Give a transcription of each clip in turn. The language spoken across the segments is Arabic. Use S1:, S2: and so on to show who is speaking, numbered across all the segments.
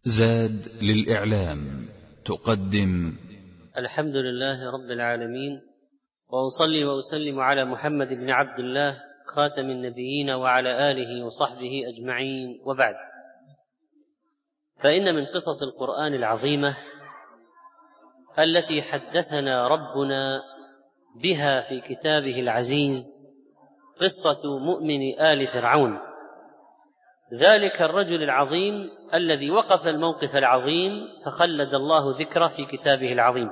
S1: زاد للإعلام تقدم
S2: الحمد لله رب العالمين، وأصلي وأسلم على محمد بن عبد الله خاتم النبيين وعلى آله وصحبه أجمعين، وبعد. فإن من قصص القرآن العظيمة التي حدثنا ربنا بها في كتابه العزيز قصة مؤمن آل فرعون، ذلك الرجل العظيم الذي وقف الموقف العظيم فخلد الله ذكره في كتابه العظيم.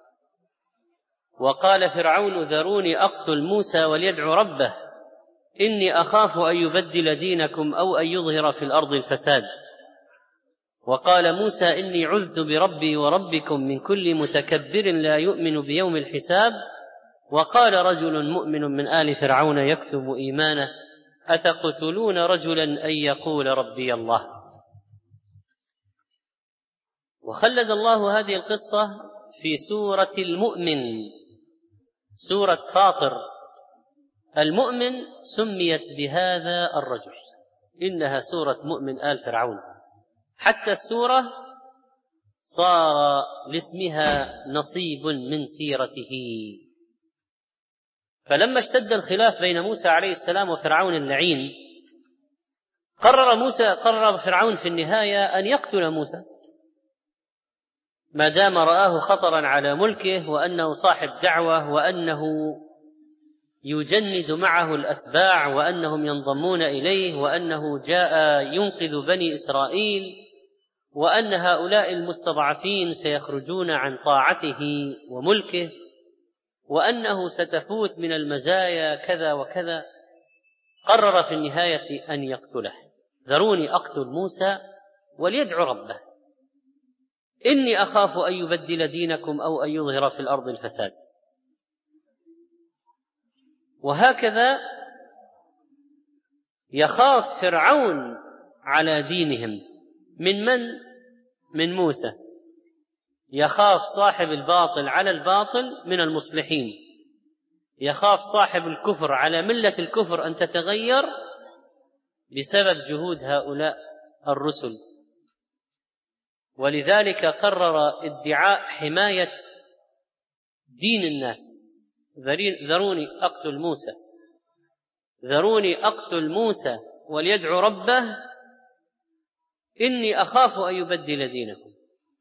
S2: وقال فرعون: ذروني أقتل موسى وليدع ربه إني أخاف أن يبدل دينكم أو أن يظهر في الأرض الفساد. وقال موسى: إني عذت بربي وربكم من كل متكبر لا يؤمن بيوم الحساب. وقال رجل مؤمن من آل فرعون يكتم إيمانه: أتقتلون رجلا أن يقول ربي الله. وخلد الله هذه القصة في سورة المؤمن، سورة فاطر. المؤمن سميت بهذا الرجل، إنها سورة مؤمن آل فرعون، حتى السورة صار لاسمها نصيب من سيرته. فلما اشتد الخلاف بين موسى عليه السلام وفرعون اللعين، قرر فرعون في النهاية أن يقتل موسى ما دام رآه خطرا على ملكه، وأنه صاحب دعوة، وأنه يجند معه الأتباع، وأنهم ينضمون إليه، وأنه جاء ينقذ بني إسرائيل، وأن هؤلاء المستضعفين سيخرجون عن طاعته وملكه، وأنه ستفوت من المزايا كذا وكذا. قرر في النهاية أن يقتله. ذروني أقتل موسى وليدع ربه إني أخاف أن يبدل دينكم أو أن يظهر في الأرض الفساد. وهكذا يخاف فرعون على دينهم من موسى. يخاف صاحب الباطل على الباطل من المصلحين، يخاف صاحب الكفر على ملة الكفر أن تتغير بسبب جهود هؤلاء الرسل. ولذلك قرر ادعاء حماية دين الناس. ذروني أقتل موسى، ذروني أقتل موسى وليدع ربه إني أخاف أن يبدل دينكم.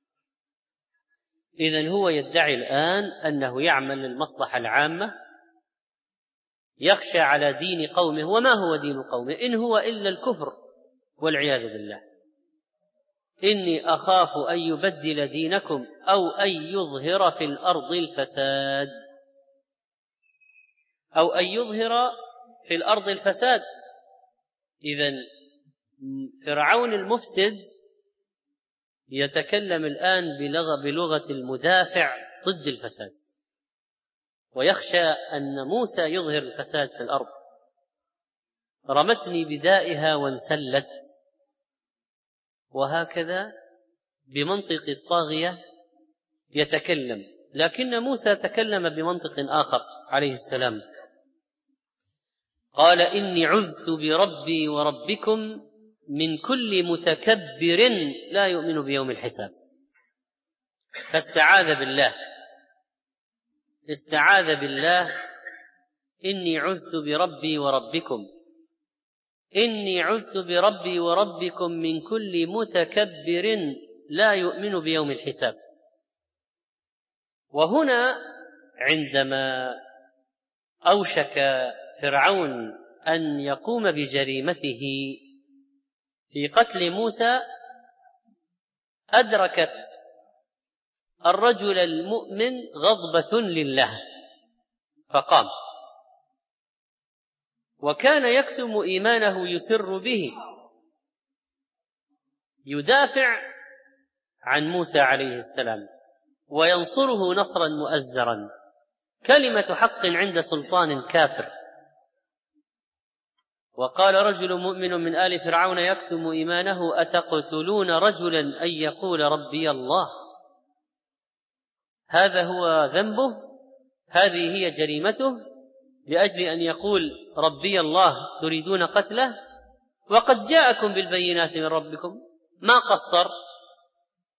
S2: إذن هو يدعي الآن أنه يعمل للمصلحة العامة، يخشى على دين قومه. وما هو دين قومه؟ إن هو إلا الكفر والعياذ بالله. إني أخاف أن يبدل دينكم أو أن يظهر في الأرض الفساد، أو أن يظهر في الأرض الفساد. إذن فرعون المفسد يتكلم الآن بلغة المدافع ضد الفساد، ويخشى أن موسى يظهر الفساد في الأرض. رمتني بدائها وانسلت. وهكذا بمنطق الطاغية يتكلم، لكن موسى تكلم بمنطق آخر عليه السلام. قال: إني عذت بربي وربكم من كل متكبر لا يؤمن بيوم الحساب. فاستعاذ بالله. إني عذت بربي وربكم، إني عذت بربي وربكم من كل متكبر لا يؤمن بيوم الحساب. وهنا عندما أوشك فرعون أن يقوم بجريمته في قتل موسى، أدركت الرجل المؤمن غضبة لله فقام، وكان يكتم إيمانه يسر به، يدافع عن موسى عليه السلام وينصره نصرا مؤزرا. كلمة حق عند سلطان كافر. وقال رجل مؤمن من آل فرعون يكتم إيمانه: أتقتلون رجلا أن يقول ربي الله. هذا هو ذنبه، هذه هي جريمته، لأجل أن يقول ربي الله تريدون قتله؟ وقد جاءكم بالبينات من ربكم. ما قصر،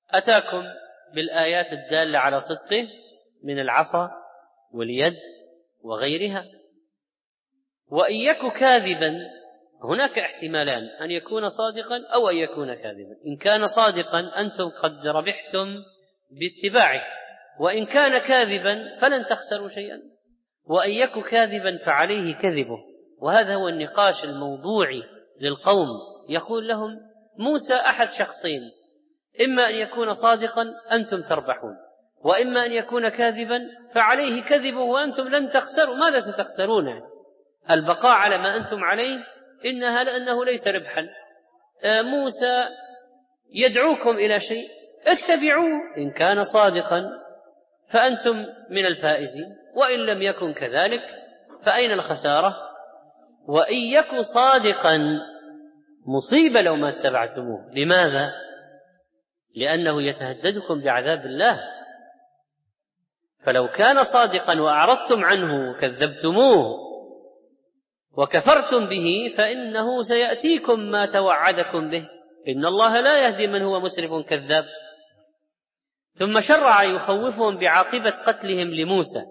S2: أتاكم بالآيات الدالة على صدقه من العصا واليد وغيرها. وإن يك كاذبا، هناك احتمالان: أن يكون صادقا أو أن يكون كاذبا. إن كان صادقا أنتم قد ربحتم باتباعه، وإن كان كاذبا فلن تخسروا شيئا. وإن يك كاذبا فعليه كذبه. وهذا هو النقاش الموضوعي للقوم. يقول لهم موسى أحد شخصين: إما أن يكون صادقا أنتم تربحون، وإما أن يكون كاذبا فعليه كذبه وأنتم لن تخسروا. ماذا ستخسرون؟ البقاء على ما أنتم عليه لأنه ليس ربحا. موسى يدعوكم إلى شيء اتبعوه، إن كان صادقا فأنتم من الفائزين، وإن لم يكن كذلك فأين الخسارة؟ وإن يكن صادقا مصيبة لو ما اتبعتموه. لماذا؟ لأنه يتهددكم بعذاب الله. فلو كان صادقا وأعرضتم عنه وكذبتموه وكفرتم به فإنه سيأتيكم ما توعدكم به، إن الله لا يهدي من هو مسرف كذاب. ثم شرع يخوفهم بعاقبة قتلهم لموسى،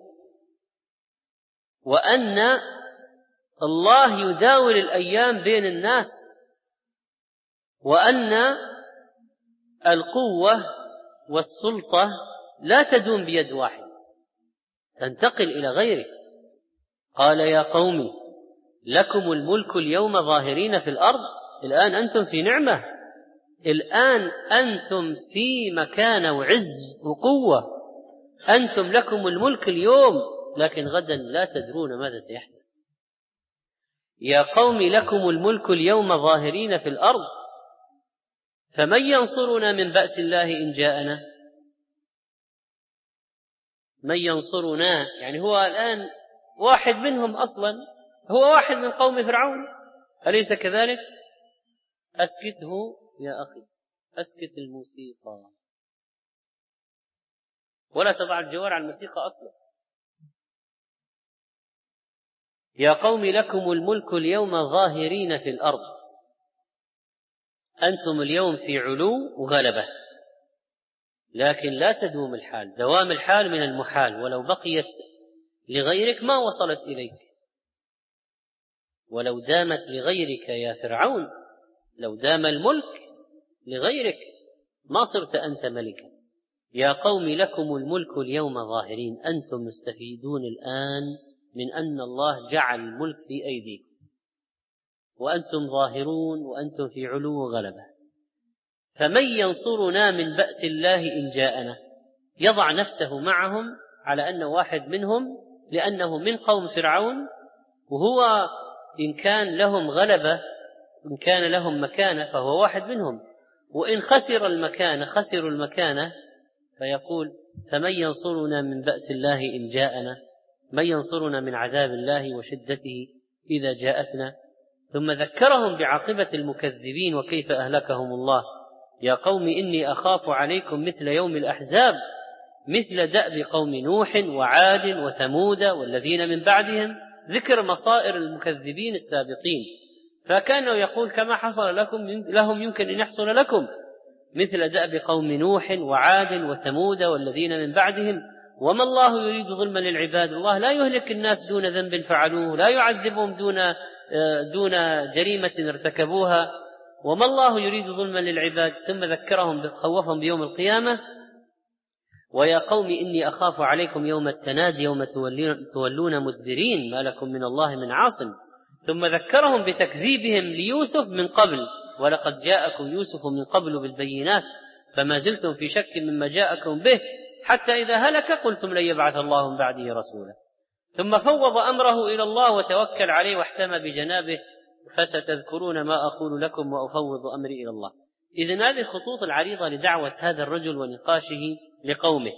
S2: وأن الله يداول الأيام بين الناس، وأن القوة والسلطة لا تدوم بيد واحد، تنتقل إلى غيره. قال يا قوم لكم الملك اليوم ظاهرين في الأرض. الآن أنتم في نعمة، الآن أنتم في مكانة وعز وقوة، أنتم لكم الملك اليوم، لكن غدا لا تدرون ماذا سيحدث. يا قوم لكم الملك اليوم ظاهرين في الأرض فمن ينصرنا من بأس الله إن جاءنا. من ينصرنا يعني هو الآن واحد منهم، أصلا هو واحد من قوم فرعون، أليس كذلك؟ أسكته يا أخي، أسكت الموسيقى، ولا تضع الجوار على الموسيقى أصلا. يا قوم لكم الملك اليوم ظاهرين في الأرض، أنتم اليوم في علو وغلبة، لكن لا تدوم الحال. دوام الحال من المحال، ولو بقيت لغيرك ما وصلت إليك. ولو دامت لغيرك يا فرعون، لو دام الملك لغيرك ما صرت أنت ملكا. يا قوم لكم الملك اليوم ظاهرين، أنتم مستفيدون الآن من أن الله جعل الملك في أيديكم، وأنتم ظاهرون وأنتم في علو وغلبة. فمن ينصرنا من بأس الله إن جاءنا. يضع نفسه معهم على أنه واحد منهم، لأنه من قوم فرعون، وهو إن كان لهم غلبة، إن كان لهم مكانة فهو واحد منهم، وإن خسروا المكانة فيقول فمن ينصرنا من بأس الله إن جاءنا، من ينصرنا من عذاب الله وشدته إذا جاءتنا. ثم ذكرهم بعاقبة المكذبين وكيف أهلكهم الله. يا قوم إني أخاف عليكم مثل يوم الأحزاب، مثل دأب قوم نوح وعاد وثمود والذين من بعدهم، ذكر مصائر المكذبين السابقين. فكانوا يقول كما حصل لهم يمكن أن يحصل لكم، مثل دأب قوم نوح وعاد وثمود والذين من بعدهم. وما الله يريد ظلما للعباد، الله لا يهلك الناس دون ذنب فعلوه، لا يعذبهم دون جريمة ارتكبوها، وما الله يريد ظلما للعباد. ثم ذكرهم خوفهم بيوم القيامة: ويا قوم إني أخاف عليكم يوم التناد يوم تولون مدبرين ما لكم من الله من عاصم. ثم ذكرهم بتكذيبهم ليوسف من قبل: ولقد جاءكم يوسف من قبل بالبينات فما زلتم في شك مما جاءكم به حتى إذا هلك قلتم لن يبعث الله من بعده رسولا. ثم فوض أمره إلى الله وتوكل عليه واحتمى بجنابه: فستذكرون ما أقول لكم وأفوض أمري إلى الله. إذن هذه الخطوط العريضة لدعوة هذا الرجل ونقاشه لقومه.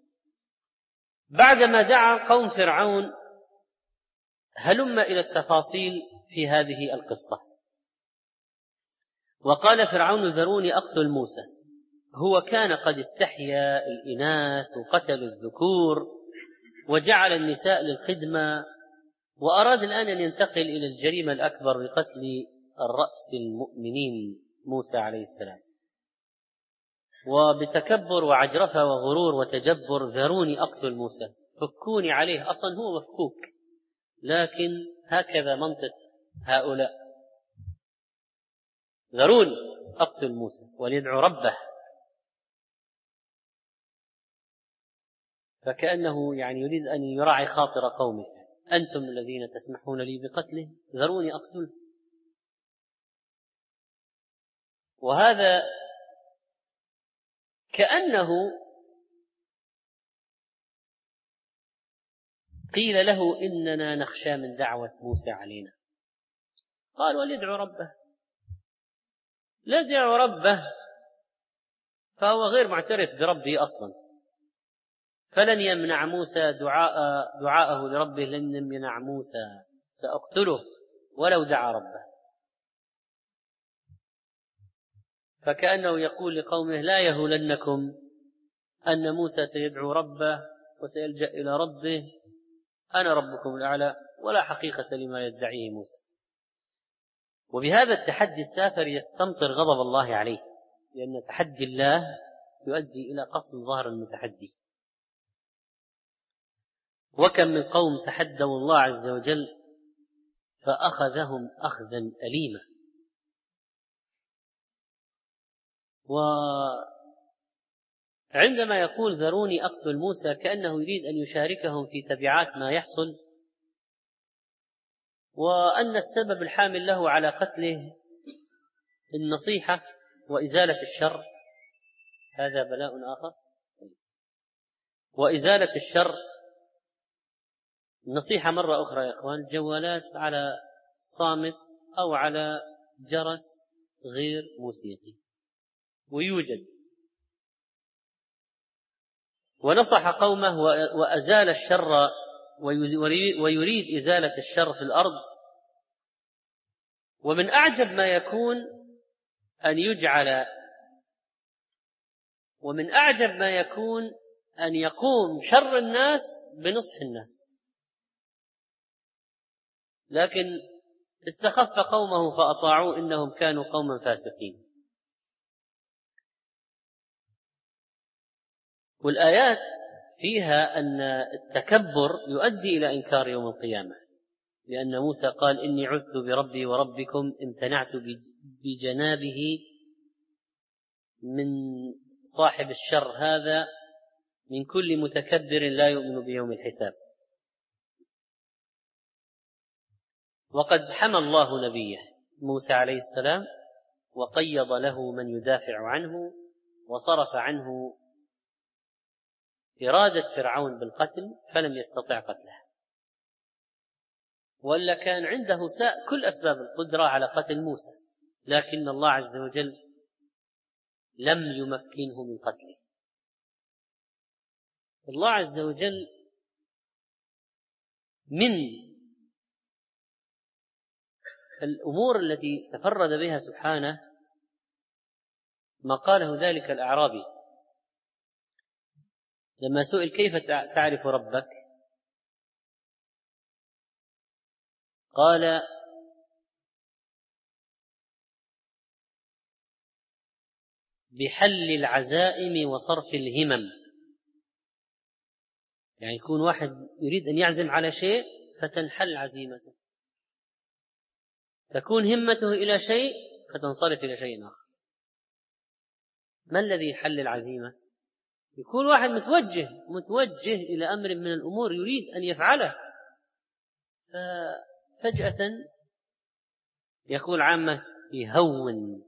S2: بعدما دعا قوم فرعون هلم إلى التفاصيل في هذه القصة. وقال فرعون: ذروني أقتل موسى. هو كان قد استحيا الإناث وقتل الذكور وجعل النساء للخدمة، وأراد الآن أن ينتقل إلى الجريمة الأكبر بقتل الرأس المؤمنين موسى عليه السلام. وبتكبر وعجرفة وغرور وتجبر: ذروني أقتل موسى، فكوني عليه. أصلا هو مفكوك، لكن هكذا منطق هؤلاء: ذروني أقتل موسى وليدعو ربه. فكأنه يعني يريد أن يراعي خاطر قومه: أنتم الذين تسمحون لي بقتله، ذروني أقتله. وهذا كأنه قيل له: إننا نخشى من دعوة موسى علينا. قال: وليدعو ربه. لا يدعو ربه فهو غير معترف بربه أصلا، فلن يمنع موسى دعاءه لربه. لن يمنع موسى، سأقتله ولو دعا ربه. فكأنه يقول لقومه: لا يهولنكم أن موسى سيدعو ربه وسيلجأ إلى ربه، أنا ربكم الأعلى، ولا حقيقة لما يدعيه موسى. وبهذا التحدي السافر يستمطر غضب الله عليه، لأن تحدي الله يؤدي إلى قصف ظهر المتحدي. وكم من قوم تحدوا الله عز وجل فأخذهم أخذا أليما. وعندما يقول: ذروني أقتل موسى، كأنه يريد أن يشاركهم في تبعات ما يحصل، وأن السبب الحامل له على قتله النصيحة وإزالة الشر. هذا بلاء آخر. وإزالة الشر، النصيحة مرة أخرى يا إخوان: جوالات على صامت أو على جرس غير موسيقي ويوجد. ونصح قومه وأزال الشر، ويريد إزالة الشر في الأرض. ومن أعجب ما يكون أن يقوم شر الناس بنصح الناس، لكن استخف قومه فأطاعوه إنهم كانوا قوما فاسقين. والآيات فيها أن التكبر يؤدي إلى إنكار يوم القيامة، لأن موسى قال: إني عذت بربي وربكم امتنعت بجنابه من صاحب الشر هذا، من كل متكبر لا يؤمن بيوم الحساب. وقد حمى الله نبيه موسى عليه السلام وقيض له من يدافع عنه، وصرف عنه إرادة فرعون بالقتل فلم يستطع قتله، ولا كان عنده كل أسباب القدرة على قتل موسى، لكن الله عز وجل لم يمكنه من قتله. الله عز وجل من الأمور التي تفرد بها سبحانه ما قاله ذلك الأعرابي لما سئل: كيف تعرف ربك؟ قال: بحل العزائم وصرف الهمم. يعني يكون واحد يريد أن يعزم على شيء فتنحل عزيمته، تكون همته إلى شيء فتنصرف إلى شيء آخر. ما الذي حل العزيمة؟ يكون واحد متوجه إلى أمر من الأمور يريد أن يفعله، ففجأة يقول عامة يهون،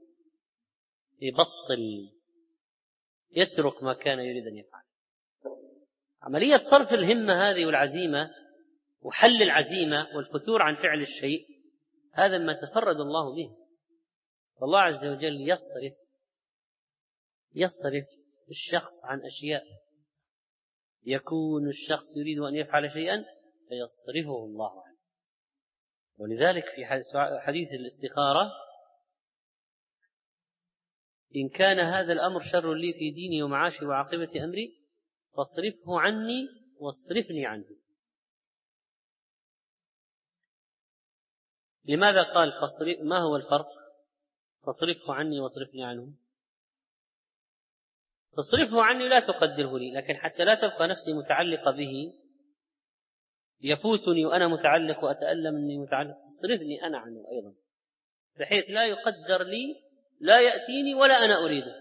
S2: يبطل، يترك ما كان يريد أن يفعل. عملية صرف الهمة هذه والعزيمة وحل العزيمة والفتور عن فعل الشيء، هذا ما تفرد الله به. فالله عز وجل يصرف الشخص عن أشياء. يكون الشخص يريد أن يفعل شيئا فيصرفه الله عنه. ولذلك في حديث الاستخارة: إن كان هذا الأمر شر لي في ديني ومعاشي وعاقبة أمري فاصرفه عني واصرفني عنه. لماذا قال ما هو الفرق؟ فاصرفه عني واصرفني عنه. تصرفه عني لا تقدره لي، لكن حتى لا تبقى نفسي متعلقة به، يفوتني وأنا متعلق وأتألم أني متعلق، اصرفني أنا عنه أيضا بحيث لا يقدر لي، لا يأتيني ولا أنا أريده.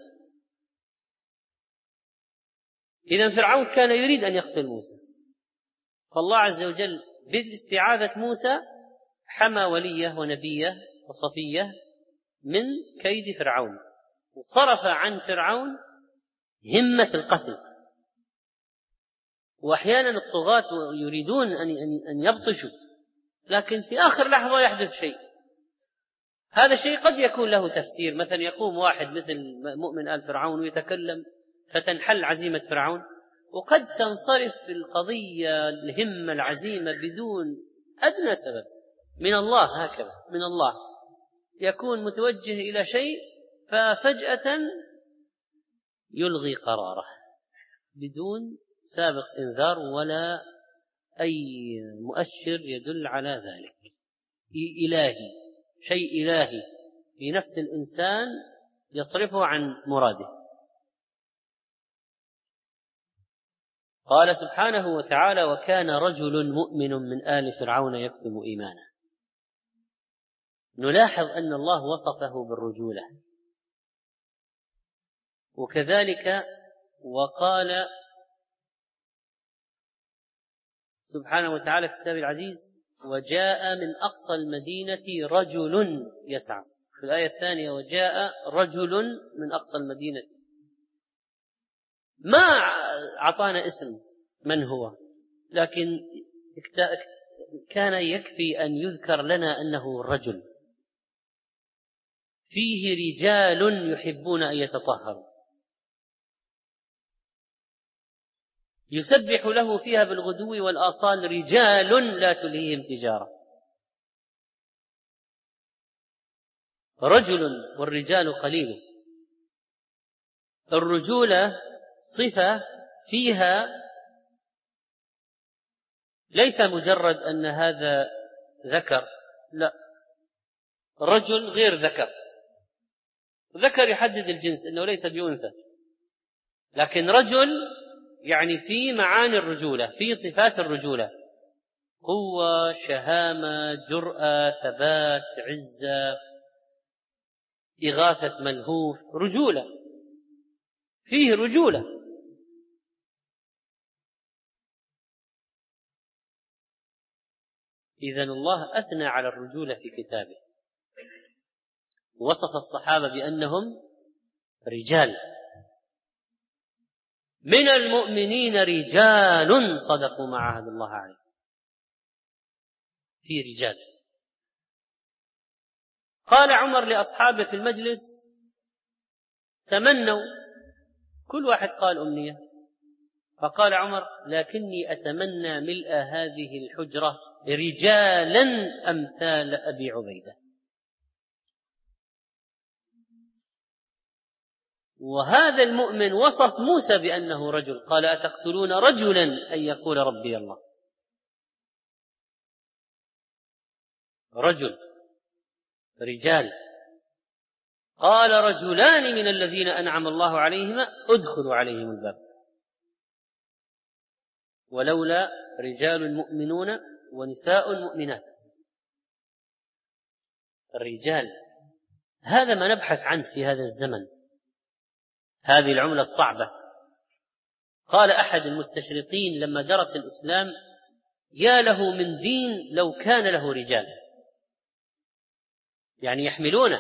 S2: إذن فرعون كان يريد أن يقتل موسى، فالله عز وجل باستعاذة موسى حمى وليه ونبيه وصفيه من كيد فرعون، وصرف عن فرعون همة القتل. وأحيانا الطغاة يريدون أن يبطشوا، لكن في آخر لحظة يحدث شيء، هذا الشيء قد يكون له تفسير، مثلا يقوم واحد مثل مؤمن آل فرعون ويتكلم فتنحل عزيمة فرعون، وقد تنصرف القضية الهمة العزيمة بدون أدنى سبب من الله، هكذا من الله يكون متوجه إلى شيء ففجأة يلغي قراره بدون سابق إنذار ولا أي مؤشر يدل على ذلك. إلهي، شيء إلهي في نفس الإنسان يصرفه عن مراده. قال سبحانه وتعالى: وكان رجل مؤمن من آل فرعون يكتم إيمانه. نلاحظ أن الله وصفه بالرجولة، وكذلك وقال سبحانه وتعالى في كتابه العزيز: وجاء من أقصى المدينة رجل يسعى. في الآية الثانية: وجاء رجل من أقصى المدينة. ما أعطانا اسم من هو، لكن كان يكفي أن يذكر لنا أنه الرجل. فيه رجال يحبون أن يتطهروا، يسبح له فيها بالغدو والآصال رجال لا تلهيهم تجارة. رجل والرجال قليل. الرجولة صفة فيها ليس مجرد أن هذا ذكر، لا، رجل غير ذكر. ذكر يحدد الجنس أنه ليس بأنثى، لكن رجل يعني في معاني الرجولة، في صفات الرجولة: قوة، شهامة، جرأة، ثبات، عزة، إغاثة ملهوف، رجولة، فيه رجولة. إذن الله أثنى على الرجولة في كتابه، ووصف الصحابة بأنهم رجال. من المؤمنين رجال صدقوا ما عاهدوا الله عليه. في رجال. قال عمر لأصحابه في المجلس: تمنوا، كل واحد قال أمنية، فقال عمر: لكني أتمنى ملء هذه الحجرة رجالا أمثال أبي عبيدة. وهذا المؤمن وصف موسى بأنه رجل، قال: أتقتلون رجلا أن يقول ربي الله. رجل، رجال. قال: رجلان من الذين أنعم الله عليهما ادخلوا عليهم الباب ولولا رجال مؤمنون ونساء مؤمنات. الرجال هذا ما نبحث عنه في هذا الزمن، هذه العملة الصعبة. قال أحد المستشرقين لما درس الإسلام: يا له من دين لو كان له رجال، يعني يحملونه.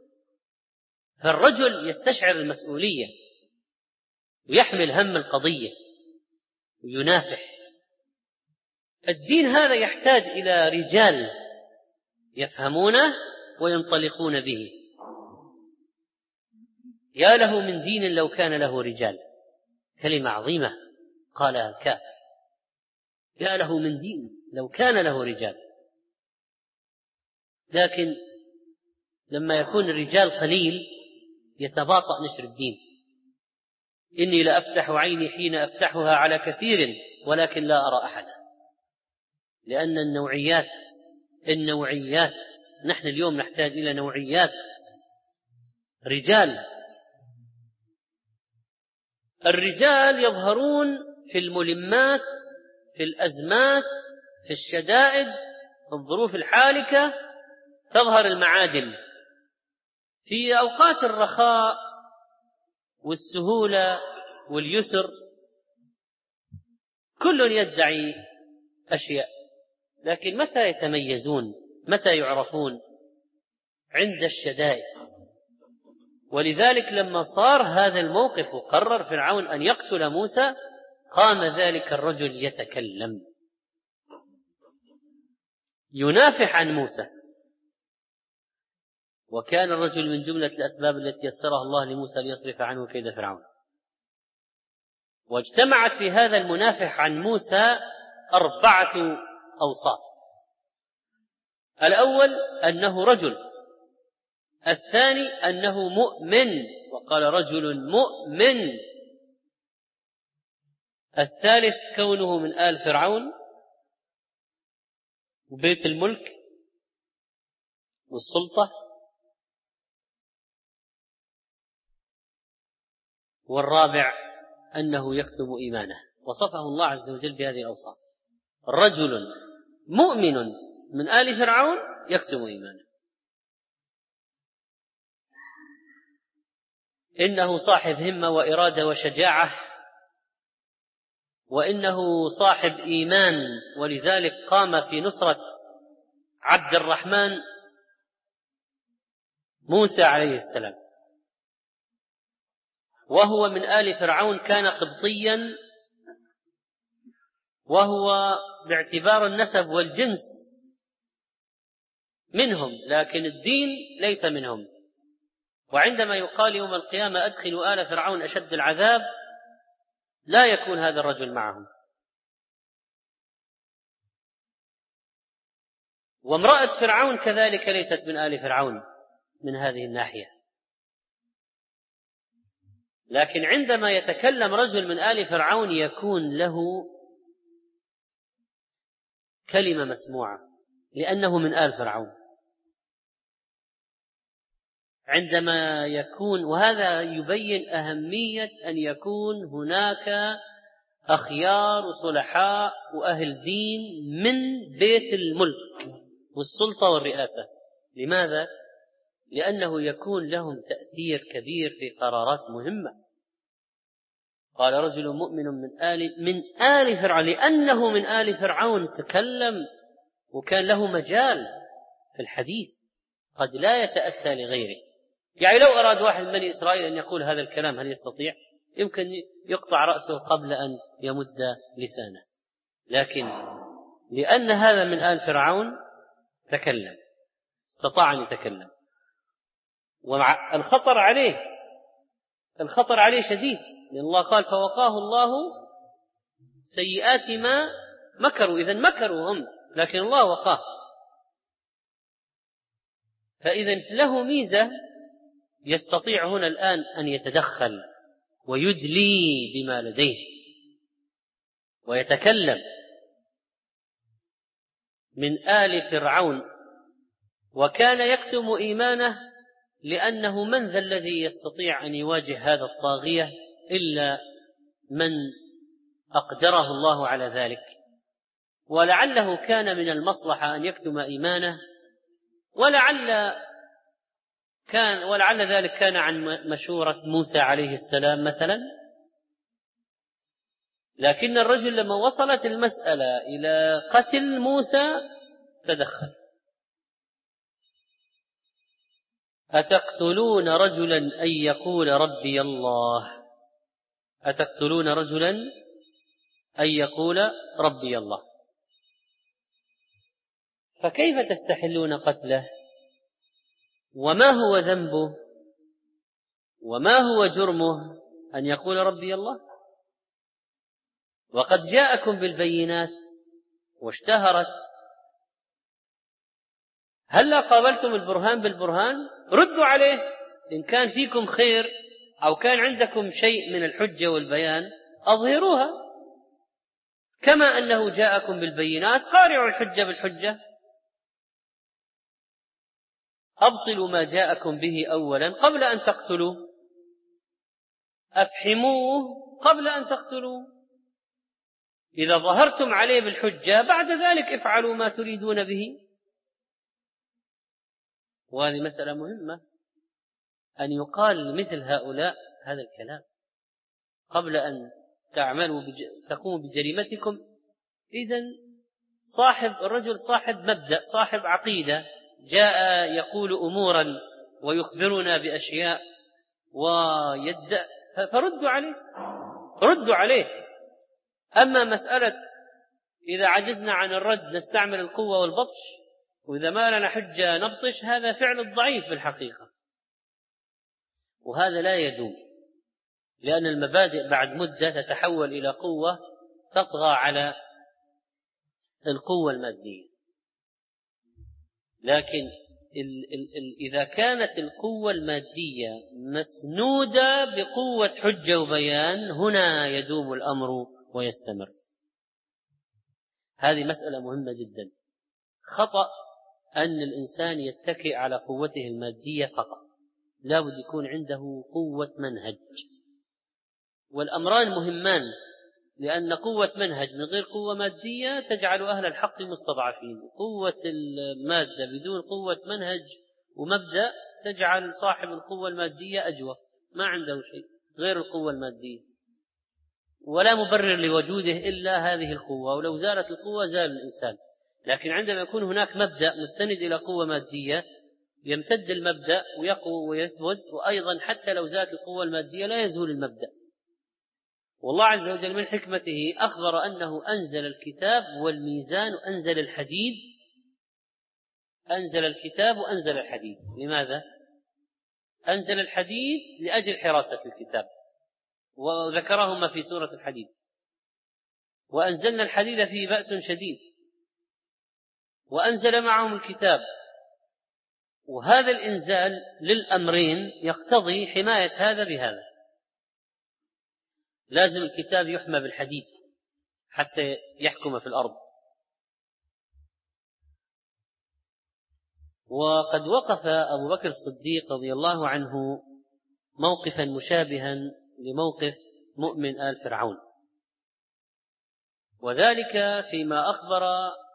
S2: فالرجل يستشعر المسؤولية ويحمل هم القضية وينافح. الدين هذا يحتاج إلى رجال يفهمونه وينطلقون به. يا له من دين لو كان له رجال، كلمة عظيمة قالها الكافر. يا له من دين لو كان له رجال. لكن لما يكون الرجال قليل يتباطأ نشر الدين. إني لأفتح عيني حين أفتحها على كثير ولكن لا أرى أحدا. لأن النوعيات نحن اليوم نحتاج إلى نوعيات رجال الرجال يظهرون في الملمات، في الأزمات، في الشدائد، في الظروف الحالكة تظهر المعادن. في أوقات الرخاء والسهولة واليسر كل يدعي أشياء، لكن متى يتميزون؟ متى يعرفون؟ عند الشدائد. ولذلك لما صار هذا الموقف وقرر فرعون أن يقتل موسى، قام ذلك الرجل يتكلم ينافح عن موسى. وكان الرجل من جملة الأسباب التي يسرها الله لموسى ليصرف عنه كيد فرعون. واجتمعت في هذا المنافح عن موسى 4 أوصاف. الأول أنه رجل، الثاني أنه مؤمن، وقال رجل مؤمن، الثالث كونه من آل فرعون وبيت الملك والسلطة، والرابع أنه يكتم إيمانه. وصفه الله عز وجل بهذه الأوصاف: رجل مؤمن من آل فرعون يكتم إيمانه. إنه صاحب همة وإرادة وشجاعة، وإنه صاحب إيمان، ولذلك قام في نصرة عبد الرحمن موسى عليه السلام. وهو من آل فرعون، كان قبطيا، وهو باعتبار النسب والجنس منهم، لكن الدين ليس منهم. وعندما يقال يوم القيامة أدخلوا آل فرعون أشد العذاب، لا يكون هذا الرجل معهم. وامرأة فرعون كذلك ليست من آل فرعون من هذه الناحية. لكن عندما يتكلم رجل من آل فرعون يكون له كلمة مسموعة، لأنه من آل فرعون. عندما يكون، وهذا يبين أهمية أن يكون هناك أخيار وصلحاء وأهل دين من بيت الملك والسلطة والرئاسة. لماذا؟ لأنه يكون لهم تأثير كبير في قرارات مهمة. قال رجل مؤمن من آل فرعون، لأنه من آل فرعون تكلم وكان له مجال في الحديث قد لا يتأتى لغيره. يعني لو أراد واحد من بني إسرائيل أن يقول هذا الكلام هل يستطيع؟ يمكن يقطع رأسه قبل أن يمد لسانه، لكن لأن هذا من آل فرعون تكلم، استطاع أن يتكلم. ومع الخطر عليه شديد، لأن الله قال فوقاه الله سيئات ما مكروا. إذن مكروا هم، لكن الله وقاه. فإذن له ميزة، يستطيع هنا الآن أن يتدخل ويدلي بما لديه ويتكلم. من آل فرعون، وكان يكتم إيمانه، لأنه من ذا الذي يستطيع أن يواجه هذا الطاغية إلا من أقدره الله على ذلك. ولعله كان من المصلحة أن يكتم إيمانه، ولعل ذلك كان عن مشورة موسى عليه السلام مثلا. لكن الرجل لما وصلت المسألة إلى قتل موسى تدخل. أتقتلون رجلا أن يقول ربي الله، أتقتلون رجلا أن يقول ربي الله، فكيف تستحلون قتله؟ وما هو ذنبه وما هو جرمه أن يقول ربي الله؟ وقد جاءكم بالبينات واشتهرت. هل قابلتم البرهان بالبرهان؟ ردوا عليه. إن كان فيكم خير أو كان عندكم شيء من الحجة والبيان أظهروها، كما أنه جاءكم بالبينات قارعوا الحجة بالحجة. أبطلوا ما جاءكم به أولا قبل أن تقتلوا، أفحموه قبل أن تقتلوا، إذا ظهرتم عليه بالحجة بعد ذلك افعلوا ما تريدون به. وهذه مسألة مهمة أن يقال لمثل هؤلاء هذا الكلام قبل أن تقوموا بجريمتكم. إذن الرجل صاحب مبدأ، صاحب عقيدة، جاء يقول أمورا ويخبرنا بأشياء ويدعي، ردوا عليه. أما مسألة إذا عجزنا عن الرد نستعمل القوة والبطش، وإذا ما لنا حجة نبطش، هذا فعل الضعيف في الحقيقة، وهذا لا يدوم، لأن المبادئ بعد مدة تتحول إلى قوة تطغى على القوة المادية. لكن إذا كانت القوة المادية مسنودة بقوة حجة وبيان، هنا يدوم الأمر ويستمر. هذه مسألة مهمة جدا. خطأ أن الإنسان يتكئ على قوته المادية فقط، لا بد يكون عنده قوة منهج. والأمران مهمان، لأن قوة منهج من غير قوة مادية تجعل أهل الحق مستضعفين، قوة المادة بدون قوة منهج ومبدأ تجعل صاحب القوة المادية أجوف، ما عنده شيء غير القوة المادية، ولا مبرر لوجوده إلا هذه القوة، ولو زالت القوة زال الإنسان. لكن عندما يكون هناك مبدأ مستند إلى قوة مادية يمتد المبدأ ويقوى ويثبت، وأيضا حتى لو زالت القوة المادية لا يزول المبدأ. والله عز وجل من حكمته أخبر أنه أنزل الكتاب والميزان وأنزل الحديد. أنزل الكتاب وأنزل الحديد. لماذا؟ أنزل الحديد لأجل حراسة الكتاب، وذكرهما في سورة الحديد. وأنزلنا الحديد فيه بأس شديد، وأنزل معهم الكتاب. وهذا الإنزال للأمرين يقتضي حماية هذا بهذا. لازم الكتاب يحمى بالحديد حتى يحكم في الأرض. وقد وقف أبو بكر الصديق رضي الله عنه موقفا مشابها لموقف مؤمن آل فرعون، وذلك فيما أخبر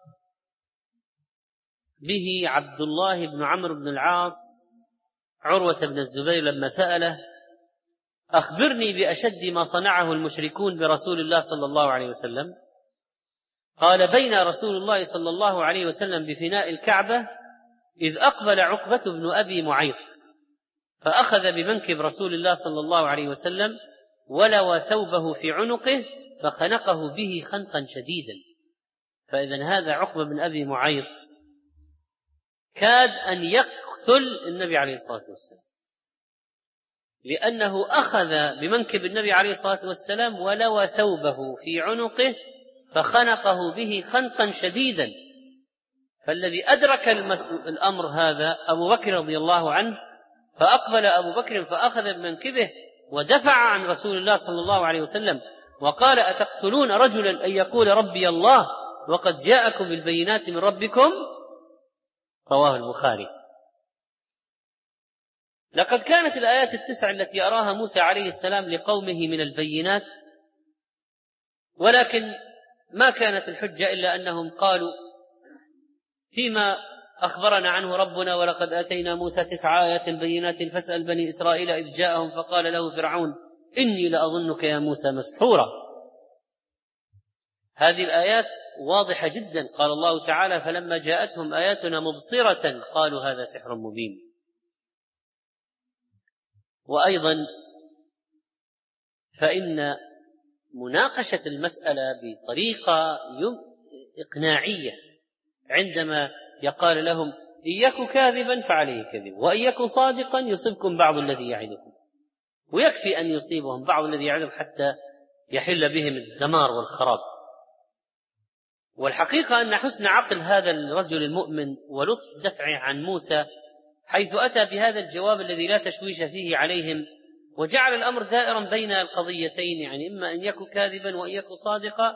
S2: به عبد الله بن عمرو بن العاص عروة بن الزبير لما سأله: أخبرني بأشد ما صنعه المشركون برسول الله صلى الله عليه وسلم. قال: بين رسول الله صلى الله عليه وسلم بفناء الكعبة إذ أقبل عقبة بن أبي معيط فأخذ بمنكب رسول الله صلى الله عليه وسلم ولوى ثوبه في عنقه فخنقه به خنقا شديدا. فإذن هذا عقبة بن أبي معيط كاد أن يقتل النبي عليه الصلاة والسلام، لأنه أخذ بمنكب النبي عليه الصلاة والسلام ولوى ثوبه في عنقه فخنقه به خنقا شديدا. فالذي أدرك الأمر هذا أبو بكر رضي الله عنه، فأقبل أبو بكر فأخذ بمنكبه ودفع عن رسول الله صلى الله عليه وسلم وقال: أتقتلون رجلا أن يقول ربي الله وقد جاءكم بالبينات من ربكم؟ رواه البخاري. لقد كانت الآيات 9 التي أراها موسى عليه السلام لقومه من البينات، ولكن ما كانت الحجة إلا أنهم قالوا فيما أخبرنا عنه ربنا: ولقد آتينا موسى 9 آيات بينات فاسأل بني إسرائيل إذ جاءهم فقال له فرعون إني لأظنك يا موسى مسحورا. هذه الآيات واضحة جدا. قال الله تعالى: فلما جاءتهم آياتنا مبصرة قالوا هذا سحر مبين. وأيضا فإن مناقشة المسألة بطريقة إقناعية، عندما يقال لهم إن يك كاذبا فعليه كذب وإن يك صادقا يصيبكم بعض الذي يعدكم، ويكفي أن يصيبهم بعض الذي يعدهم حتى يحل بهم الدمار والخراب. والحقيقة أن حسن عقل هذا الرجل المؤمن ولطف دفعه عن موسى حيث أتى بهذا الجواب الذي لا تشويش فيه عليهم، وجعل الأمر دائرا بين القضيتين، يعني إما أن يكن كاذبا وأن يكن صادقا،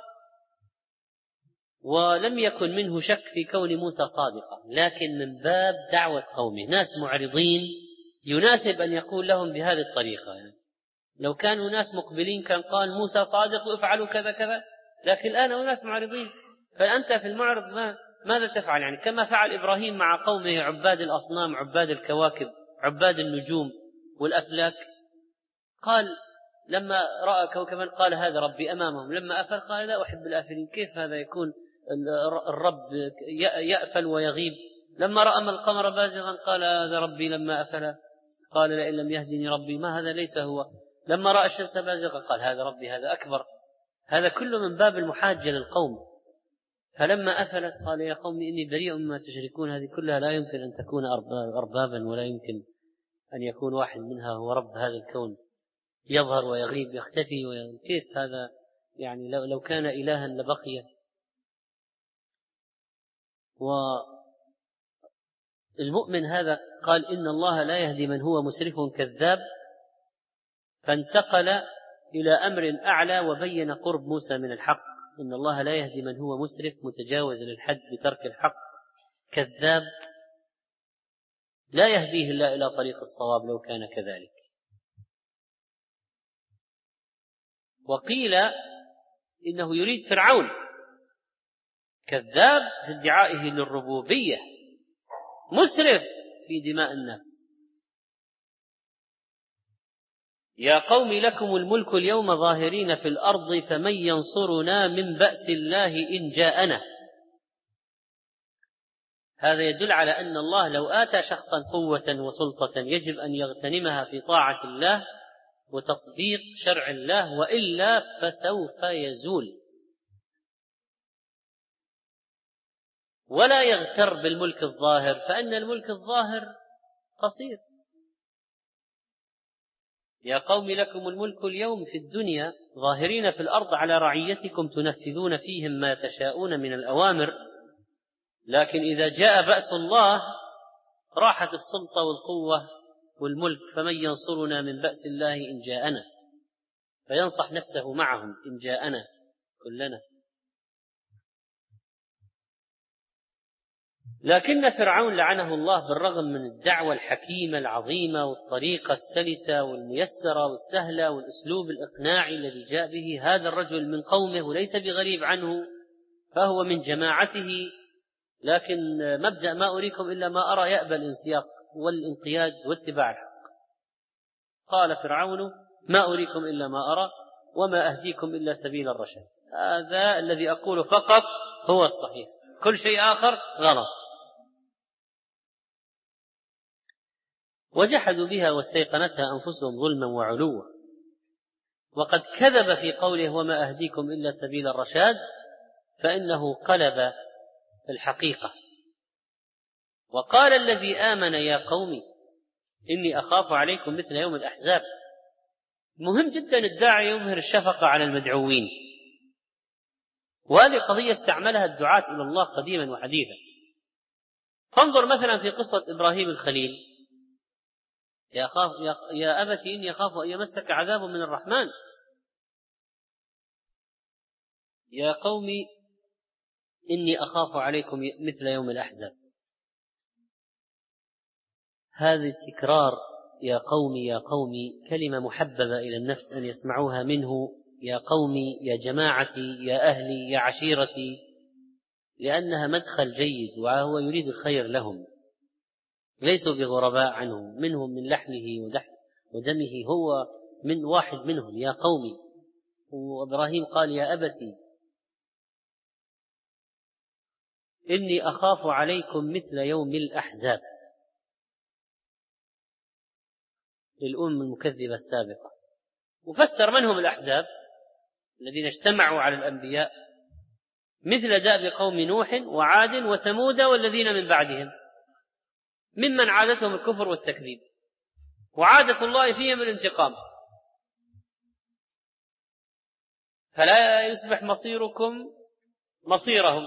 S2: ولم يكن منه شك في كون موسى صادقا، لكن من باب دعوة قومه، ناس معرضين يناسب أن يقول لهم بهذه الطريقة، يعني لو كانوا ناس مقبلين كان قال موسى صادق وافعلوا كذا كذا، لكن الآن أناس معرضين. فأنت في المعرض ماذا تفعل؟ يعني كما فعل إبراهيم مع قومه عباد الأصنام، عباد الكواكب، عباد النجوم والأفلاك. قال لما رأى كوكبا قال هذا ربي أمامهم، لما أفل قال لا أحب الآفلين. كيف هذا يكون الرب يأفل ويغيب؟ لما رأى القمر بازغا قال هذا ربي لما أفل، قال لئن لم يهدني ربي ما هذا ليس هو. لما رأى الشمس بازغة قال هذا ربي هذا أكبر. هذا كله من باب المحاجة للقوم. فلما أفلت قال يا قوم إني بريء مما تشركون. هذه كلها لا يمكن أن تكون أربابا، ولا يمكن أن يكون واحد منها هو رب هذا الكون، يظهر ويغيب يختفي كيف هذا؟ يعني لو كان إلها لبقي. والمؤمن هذا قال إن الله لا يهدي من هو مسرف كذاب، فانتقل إلى أمر أعلى وبين قرب موسى من الحق. إن الله لا يهدي من هو مسرف متجاوز للحد بترك الحق كذاب، لا يهديه إلا إلى طريق الصواب لو كان كذلك. وقيل إنه يريد فرعون كذاب في ادعائه للربوبية، مسرف في دماء الناس. يا قوم لكم الملك اليوم ظاهرين في الأرض فمن ينصرنا من بأس الله إن جاءنا. هذا يدل على أن الله لو آتى شخصا قوة وسلطة يجب أن يغتنمها في طاعة الله وتطبيق شرع الله، وإلا فسوف يزول. ولا يغتر بالملك الظاهر، فإن الملك الظاهر قصير. يا قوم لكم الملك اليوم في الدنيا ظاهرين في الأرض على رعيتكم تنفذون فيهم ما تشاءون من الأوامر، لكن إذا جاء بأس الله راحت السلطة والقوة والملك، فمن ينصرنا من بأس الله إن جاءنا. فينصح نفسه معهم إن جاءنا كلنا. لكن فرعون لعنه الله بالرغم من الدعوة الحكيمة العظيمة والطريقة السلسة والميسرة والسهلة والأسلوب الإقناعي الذي جاء به هذا الرجل من قومه وليس بغريب عنه، فهو من جماعته، لكن مبدأ ما أريكم إلا ما أرى يأبى الانسياق والانقياد واتباع الحق. قال فرعون ما أريكم إلا ما أرى وما أهديكم إلا سبيل الرشاد. هذا الذي أقوله فقط هو الصحيح، كل شيء آخر غلط. وجحدوا بها واستيقنتها أنفسهم ظلما وعلوا، وقد كذب في قوله وما أهديكم إلا سبيل الرشاد، فإنه قلب الحقيقة. وقال الذي آمن يا قوم إني أخاف عليكم مثل يوم الأحزاب. مهم جدا الداعي يظهر الشفقة على المدعوين، وهذه قضية استعملها الدعاة إلى الله قديما وحديثا. فانظر مثلا في قصة إبراهيم الخليل، يا أبت إني أخاف أن يمسك عذاب من الرحمن. يا قوم إني أخاف عليكم مثل يوم الأحزاب. هذا التكرار يا قومي يا قومي كلمة محببة إلى النفس أن يسمعوها منه. يا قومي يا جماعتي يا أهلي يا عشيرتي، لأنها مدخل جيد وهو يريد الخير لهم، ليسوا بغرباء عنه، منهم من لحمه ودمه، هو من واحد منهم. يا قومي. وإبراهيم قال يا أبتي إني أخاف عليكم مثل يوم الأحزاب، للأمم المكذبة السابقة. وفسر من هم الأحزاب الذين اجتمعوا على الأنبياء، مثل دأب قوم نوح وعاد وثمود والذين من بعدهم، ممن عادتهم الكفر والتكذيب، وعادة الله فيهم الانتقام، فلا يصبح مصيركم مصيرهم.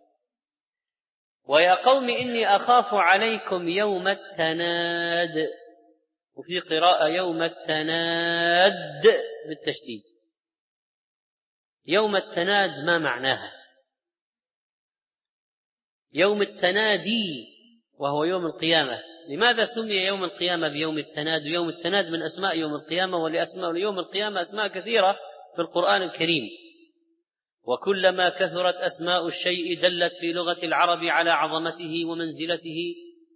S2: ويا قوم إني أخاف عليكم يوم التناد، وفي قراءة يوم التناد بالتشديد. يوم التناد ما معناها؟ يوم التنادي وهو يوم القيامة، لماذا سمي يوم القيامة بيوم التناد؟ ويوم التناد من أسماء يوم القيامة، ولأسماء يوم القيامة أسماء كثيرة في القرآن الكريم، وكلما كثرت أسماء الشيء دلت في لغة العرب على عظمته ومنزلته.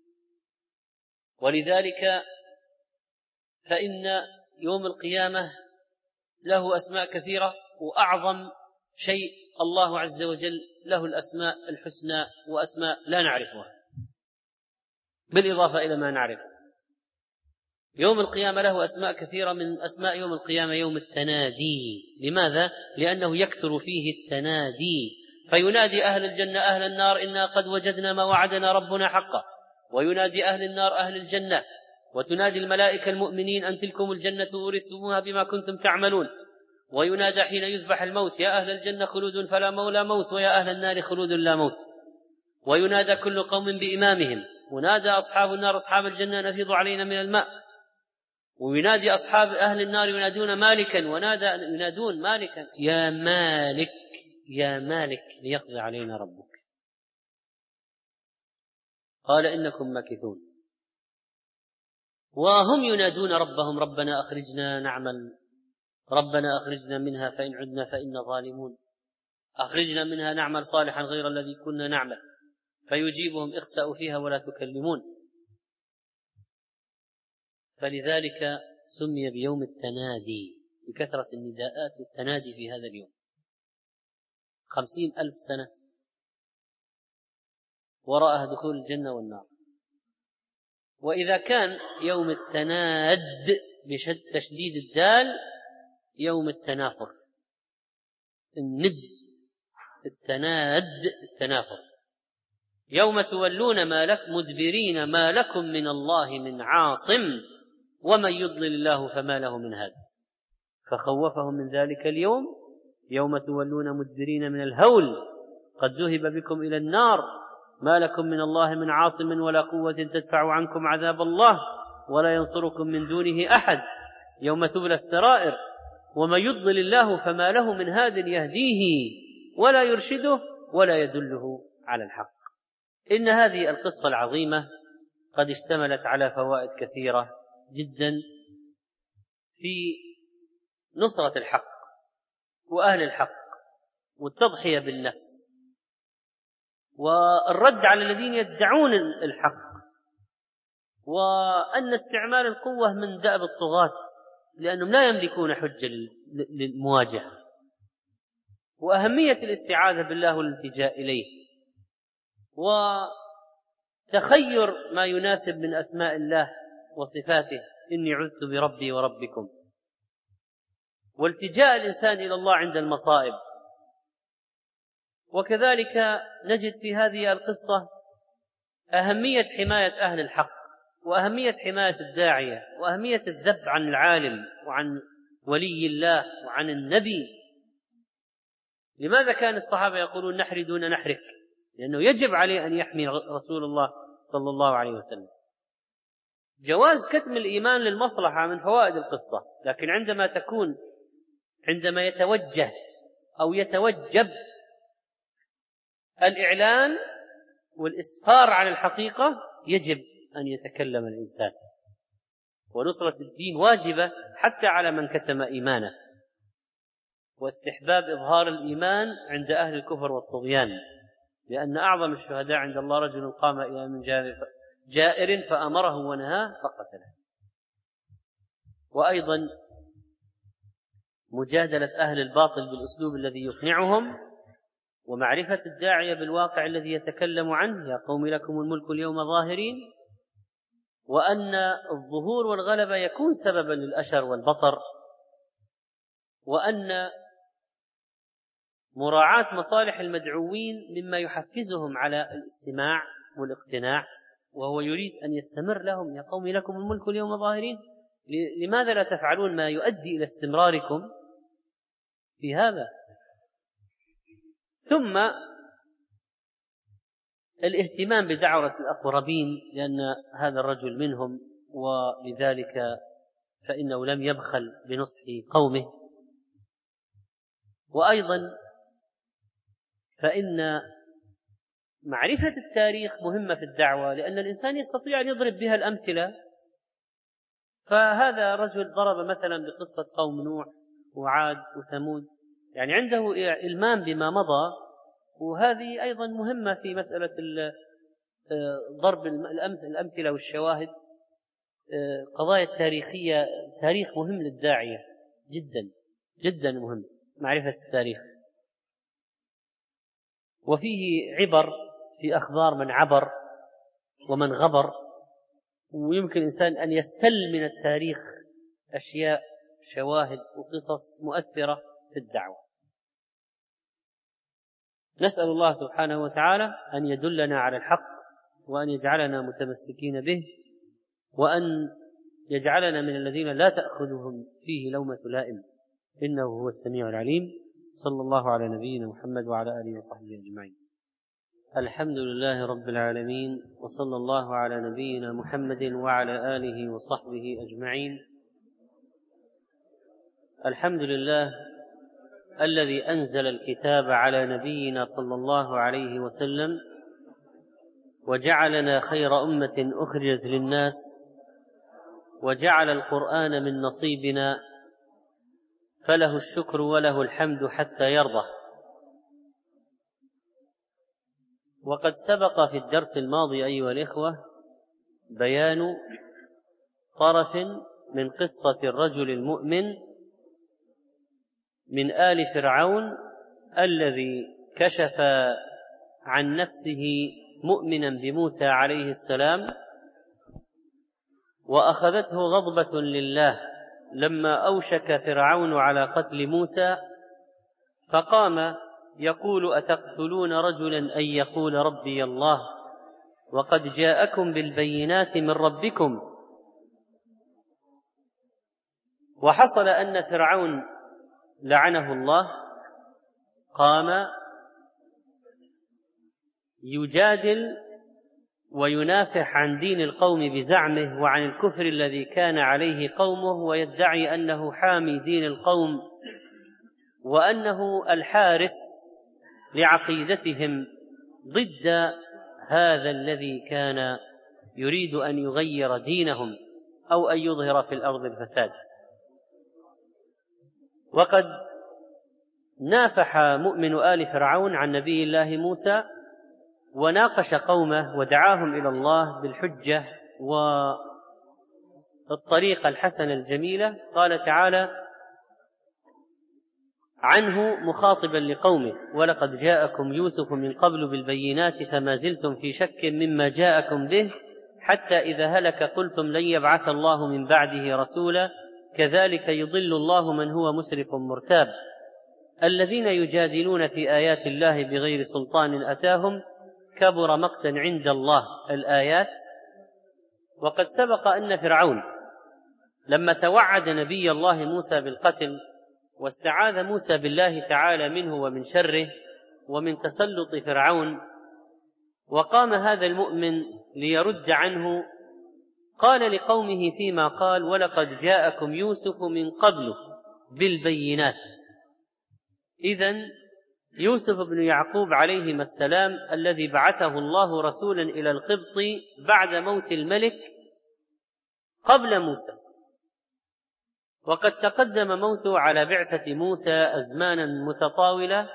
S2: ولذلك فإن يوم القيامة له أسماء كثيرة، وأعظم شيء الله عز وجل له الأسماء الحسنى، وأسماء لا نعرفها بالإضافة إلى ما نعرف. يوم القيامة له أسماء كثيرة، من أسماء يوم القيامة يوم التنادي. لماذا؟ لأنه يكثر فيه التنادي، فينادي أهل الجنة أهل النار إنا قد وجدنا ما وعدنا ربنا حقا، وينادي أهل النار أهل الجنة، وتنادي الملائكة المؤمنين أن تلكم الجنة أورثتموها بما كنتم تعملون، وينادى حين يذبح الموت يا أهل الجنة خلود فلا مولى موت، ويا أهل النار خلود لا موت، وينادى كل قوم بإمامهم، ونادى أصحاب النار أصحاب الجنة نفيضوا علينا من الماء، وينادي أصحاب أهل النار ينادون مالكا، ينادون مالكا يا مالك يا مالك ليقضي علينا ربك، قال إنكم ماكثون. وهم ينادون ربهم ربنا أخرجنا نعمل، ربنا أخرجنا منها فإن عدنا فإنا ظالمون، أخرجنا منها نعمل صالحا غير الذي كنا نعمل، فيجيبهم اخسأوا فيها ولا تكلمون. فلذلك سمي بيوم التنادي بكثرة النداءات والتنادي في هذا اليوم. 50,000 سنة وراءها دخول الجنة والنار. وإذا كان يوم التناد بتشديد الدال يوم التنافر، الند التناد التنافر، يوم تولون مدبرين ما لكم من الله من عاصم ومن يضلل الله فما له من هاد. فخوفهم من ذلك اليوم يوم تولون مدبرين من الهول قد ذهب بكم إلى النار ما لكم من الله من عاصم ولا قوة تدفع عنكم عذاب الله ولا ينصركم من دونه أحد يوم تبلى السرائر ومن يضلل الله فما له من هاد يهديه ولا يرشده ولا يدله على الحق. إن هذه القصة العظيمة قد اشتملت على فوائد كثيرة جدا في نصرة الحق وأهل الحق والتضحية بالنفس والرد على الذين يدعون الحق، وأن استعمال القوة من دأب الطغاة لأنهم لا يملكون حجة للمواجهة، وأهمية الاستعاذة بالله والالتجاء إليه، وتخير ما يناسب من أسماء الله وصفاته إني عذت بربي وربكم، والتجاء الإنسان إلى الله عند المصائب. وكذلك نجد في هذه القصة أهمية حماية أهل الحق، وأهمية حماية الداعية، وأهمية الذب عن العالم وعن ولي الله وعن النبي. لماذا كان الصحابة يقولون نحري دون نحرك؟ لأنه يجب عليه أن يحمي رسول الله صلى الله عليه وسلم. جواز كتم الإيمان للمصلحة من فوائد القصة، لكن عندما يتوجه أو يتوجب الإعلان والإسفار عن الحقيقة يجب أن يتكلم الإنسان، ونصرة الدين واجبة حتى على من كتم إيمانه، واستحباب إظهار الإيمان عند أهل الكفر والطغيان، لأن أعظم الشهداء عند الله رجل قام إلى من جائر فأمره ونهاه فقتله. وأيضا مجادلة أهل الباطل بالأسلوب الذي يقنعهم، ومعرفة الداعية بالواقع الذي يتكلم عنه يا قوم لكم الملك اليوم ظاهرين، وأن الظهور والغلبة يكون سببا للأشر والبطر، وأن مراعاة مصالح المدعوين مما يحفزهم على الاستماع والاقتناع، وهو يريد أن يستمر لهم يا قوم لكم الملك اليوم ظاهرين، لماذا لا تفعلون ما يؤدي إلى استمراركم في هذا؟ ثم الاهتمام بدعوة الأقربين، لأن هذا الرجل منهم، ولذلك فإنه لم يبخل بنصح قومه. وأيضا فإن معرفة التاريخ مهمة في الدعوة، لأن الإنسان يستطيع أن يضرب بها الأمثلة. فهذا رجل ضرب مثلا بقصة قوم نوح وعاد وثمود، يعني عنده إلمام بما مضى، وهذه أيضا مهمة في مسألة ضرب الأمثلة والشواهد. قضايا التاريخية، تاريخ مهم للداعية جدا جدا مهم، معرفة التاريخ. وفيه عبر في أخبار من عبر ومن غبر، ويمكن الإنسان أن يستل من التاريخ أشياء، شواهد وقصص مؤثرة في الدعوة. نسأل الله سبحانه وتعالى أن يدلنا على الحق، وأن يجعلنا متمسكين به، وأن يجعلنا من الذين لا تأخذهم فيه لومة لائم، إنه هو السميع العليم. صلى الله على نبينا محمد وعلى آله وصحبه أجمعين. الحمد لله رب العالمين، وصلى الله على نبينا محمد وعلى آله وصحبه أجمعين. الحمد لله الذي أنزل الكتاب على نبينا صلى الله عليه وسلم، وجعلنا خير أمة أخرجت للناس، وجعل القرآن من نصيبنا، فله الشكر وله الحمد حتى يرضى. وقد سبق في الدرس الماضي أيها الإخوة بيان طرف من قصة الرجل المؤمن من آل فرعون الذي كشف عن نفسه مؤمنا بموسى عليه السلام، وأخذته غضبة لله لما أوشك فرعون على قتل موسى، فقام يقول: أتقتلون رجلا أن يقول ربي الله وقد جاءكم بالبينات من ربكم. وحصل أن فرعون لعنه الله قام يجادل وينافح عن دين القوم بزعمه وعن الكفر الذي كان عليه قومه، ويدعي أنه حامي دين القوم وأنه الحارس لعقيدتهم ضد هذا الذي كان يريد أن يغير دينهم أو أن يظهر في الأرض الفساد. وقد نافح مؤمن آل فرعون عن نبي الله موسى، وناقش قومه ودعاهم إلى الله بالحجة والطريقة الحسنة الجميلة. قال تعالى عنه مخاطبا لقومه: ولقد جاءكم يوسف من قبل بالبينات فما زلتم في شك مما جاءكم به، حتى إذا هلك قلتم لن يبعث الله من بعده رسولا، كذلك يضل الله من هو مسرف مرتاب، الذين يجادلون في آيات الله بغير سلطان أتاهم، كبر مقتا عند الله. الآيات. وقد سبق أن فرعون لما توعد نبي الله موسى بالقتل، واستعاذ موسى بالله تعالى منه ومن شره ومن تسلط فرعون، وقام هذا المؤمن ليرد عنه، قال لقومه فيما قال: ولقد جاءكم يوسف من قبل بالبينات. إذن يوسف بن يعقوب عليهما السلام الذي بعثه الله رسولا إلى القبط بعد موت الملك قبل موسى، وقد تقدم موته على بعثة موسى أزمانا متطاولة.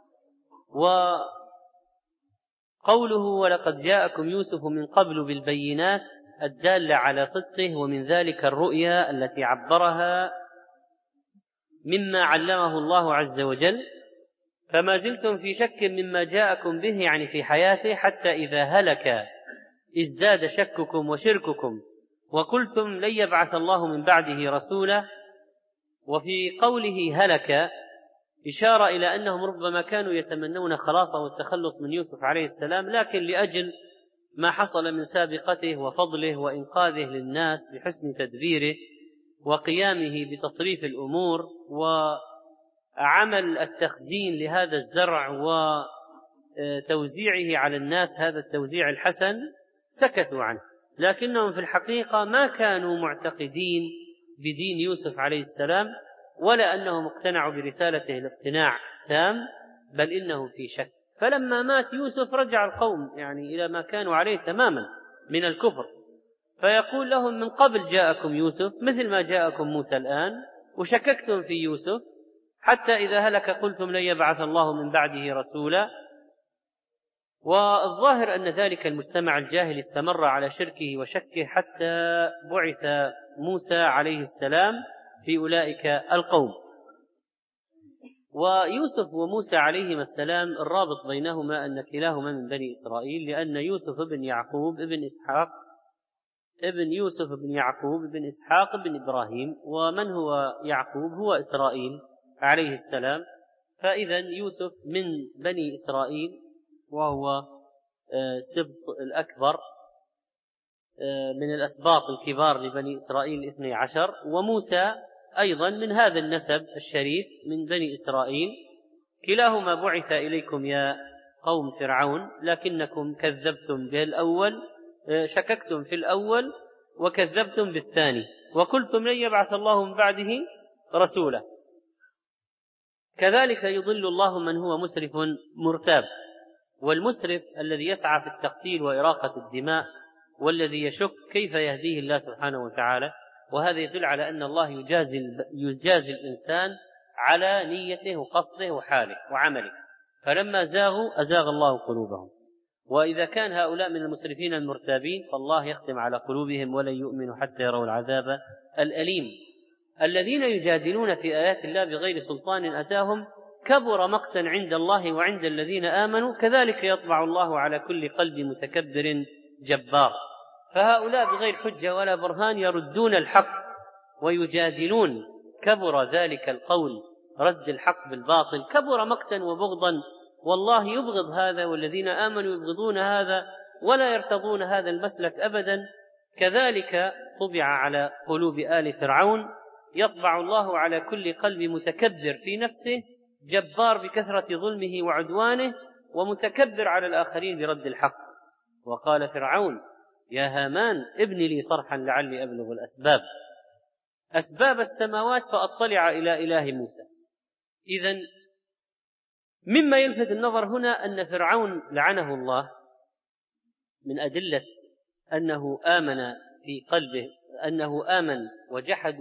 S2: وقوله ولقد جاءكم يوسف من قبل بالبينات الدالة على صدقه، ومن ذلك الرؤيا التي عبرها مما علمه الله عز وجل. فما زلتم في شك مما جاءكم به، يعني في حياته، حتى إذا هلك ازداد شككم وشرككم، وقلتم لن يبعث الله من بعده رسولا. وفي قوله هلك إشارة إلى أنهم ربما كانوا يتمنون خلاصه والتخلص من يوسف عليه السلام، لكن لأجل ما حصل من سابقته وفضله وإنقاذه للناس بحسن تدبيره وقيامه بتصريف الأمور وعمل التخزين لهذا الزرع وتوزيعه على الناس هذا التوزيع الحسن، سكتوا عنه. لكنهم في الحقيقة ما كانوا معتقدين بدين يوسف عليه السلام، ولا أنهم اقتنعوا برسالته الاقتناع تام، بل إنهم في شك. فلما مات يوسف رجع القوم يعني إلى ما كانوا عليه تماما من الكفر، فيقول لهم من قبل جاءكم يوسف مثل ما جاءكم موسى الآن، وشككتم في يوسف حتى إذا هلك قلتم لن يبعث الله من بعده رسولا. والظاهر أن ذلك المجتمع الجاهل استمر على شركه وشكه حتى بعث موسى عليه السلام في أولئك القوم. ويوسف وموسى عليهما السلام الرابط بينهما أن كلاهما من بني إسرائيل، لأن يوسف بن يعقوب ابن إسحاق ابن يوسف بن يعقوب بن إسحاق بن إبراهيم، ومن هو يعقوب هو إسرائيل عليه السلام. فإذا يوسف من بني إسرائيل وهو سبط الأكبر من الأسباط الكبار لبني إسرائيل 12، وموسى أيضا من هذا النسب الشريف من بني إسرائيل. كلاهما بعث إليكم يا قوم فرعون لكنكم كذبتم بالأول، شككتم في الأول وكذبتم بالثاني، وقلتم لن يبعث الله من بعده رسولا. كذلك يضل الله من هو مسرف مرتاب، والمسرف الذي يسعى في التقتيل وإراقة الدماء والذي يشك كيف يهديه الله سبحانه وتعالى. وهذا يدل على أن الله يجازي الإنسان على نيته وقصده وحاله وعمله، فلما زاغوا أزاغ الله قلوبهم. وإذا كان هؤلاء من المسرفين المرتابين فالله يختم على قلوبهم ولن يؤمنوا حتى يروا العذاب الأليم. الذين يجادلون في آيات الله بغير سلطان أتاهم كبر مقتا عند الله وعند الذين آمنوا كذلك يطبع الله على كل قلب متكبر جبار. فهؤلاء بغير حجة ولا برهان يردون الحق ويجادلون، كبر ذلك القول رد الحق بالباطل كبر مقتا وبغضا، والله يبغض هذا والذين آمنوا يبغضون هذا ولا يرتضون هذا المسلك أبدا. كذلك طبع على قلوب آل فرعون، يطبع الله على كل قلب متكبر في نفسه جبار بكثرة ظلمه وعدوانه ومتكبر على الآخرين برد الحق. وقال فرعون يا هامان ابن لي صرحا لعلي أبلغ الأسباب أسباب السماوات فأطلع إلى إله موسى. إذن مما يلفت النظر هنا أن فرعون لعنه الله من أدلة أنه آمن في قلبه أنه آمن وجحد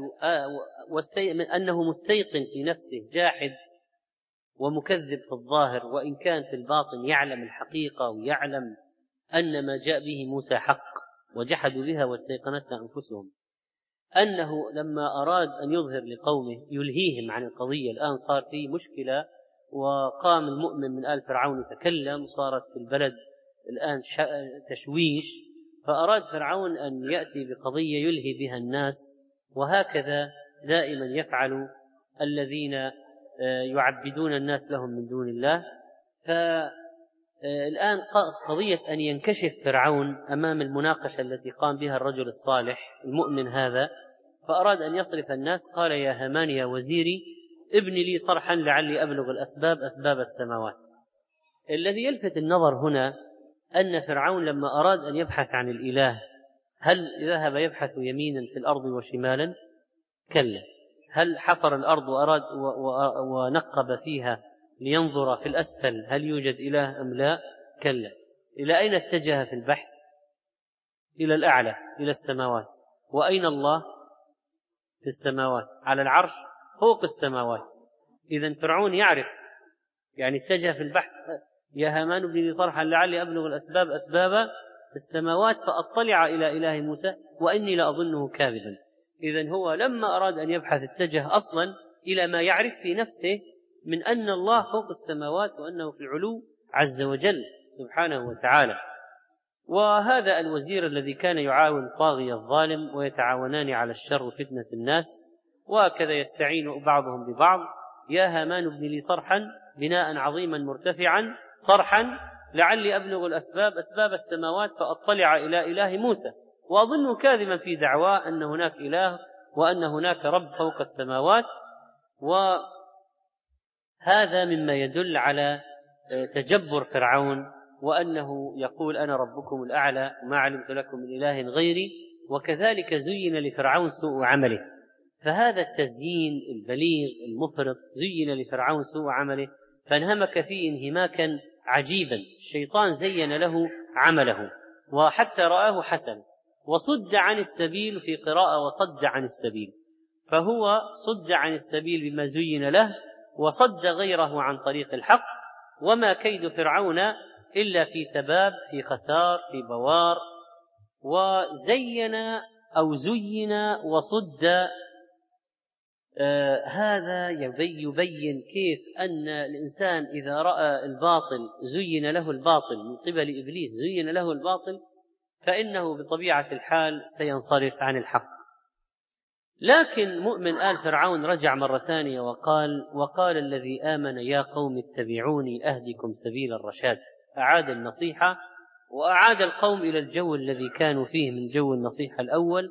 S2: أنه مستيقن في نفسه جاحد ومكذب في الظاهر، وإن كان في الباطن يعلم الحقيقة ويعلم أن ما جاء به موسى حق وجحدوا بها واستيقنتها أنفسهم. أنه لما أراد أن يظهر لقومه يلهيهم عن القضية، الآن صار فيه مشكلة وقام المؤمن من آل فرعون يتكلم وصارت في البلد الآن تشويش، فأراد فرعون أن يأتي بقضية يلهي بها الناس، وهكذا دائما يفعل الذين يعبدون الناس لهم من دون الله. فالآن قضية أن ينكشف فرعون أمام المناقشة التي قام بها الرجل الصالح المؤمن هذا، فأراد أن يصرف الناس، قال يا هامان يا وزيري ابن لي صرحا لعلي أبلغ الأسباب أسباب السماوات. الذي يلفت النظر هنا أن فرعون لما أراد أن يبحث عن الإله هل ذهب يبحث يمينا في الأرض وشمالا؟ كلا. هل حفر الأرض وأراد ونقب فيها لينظر في الأسفل هل يوجد إله أم لا؟ كلا. إلى أين اتجه في البحث؟ إلى الأعلى، إلى السماوات. وأين الله؟ في السماوات، على العرش فوق السماوات. إذن فرعون يعرف، يعني اتجه في البحث يا هامان ابن لي صرحا لعلي أبلغ الأسباب أسباب السماوات فأطلع إلى إله موسى وإني لأظنه كاذبا. إذن هو لما أراد أن يبحث اتجه أصلا إلى ما يعرف في نفسه من أن الله فوق السماوات وأنه في العلو عز وجل سبحانه وتعالى. وهذا الوزير الذي كان يعاون طاغية الظالم ويتعاونان على الشر وفتنة الناس، وكذا يستعين بعضهم ببعض. يا هامان ابن لي صرحا بناء عظيما مرتفعا صرحا لعلي أبلغ الأسباب أسباب السماوات فأطلع إلى إله موسى وأظنه كاذبا في دعواه أن هناك إله وأن هناك رب فوق السماوات. وهذا مما يدل على تجبر فرعون، وأنه يقول أنا ربكم الأعلى وما علمت لكم من إله غيري. وكذلك زين لفرعون سوء عمله، فهذا التزيين البليغ المفرط زين لفرعون سوء عمله فانهمك فيه انهماكا عجيبا، الشيطان زين له عمله وحتى رآه حسن، وصد عن السبيل، في قراءة وصد عن السبيل، فهو صد عن السبيل بما زين له، وصد غيره عن طريق الحق. وما كيد فرعون إلا في تباب، في خسار، في بوار. وزين أو زين وصد، هذا يبين كيف أن الإنسان إذا رأى الباطل زين له الباطل من قبل إبليس، زين له الباطل، فإنه بطبيعة الحال سينصرف عن الحق. لكن مؤمن آل فرعون رجع مرة ثانية وقال الذي آمن يا قوم اتبعوني أهدكم سبيل الرشاد. أعاد النصيحة وأعاد القوم إلى الجو الذي كانوا فيه من جو النصيحة الأول،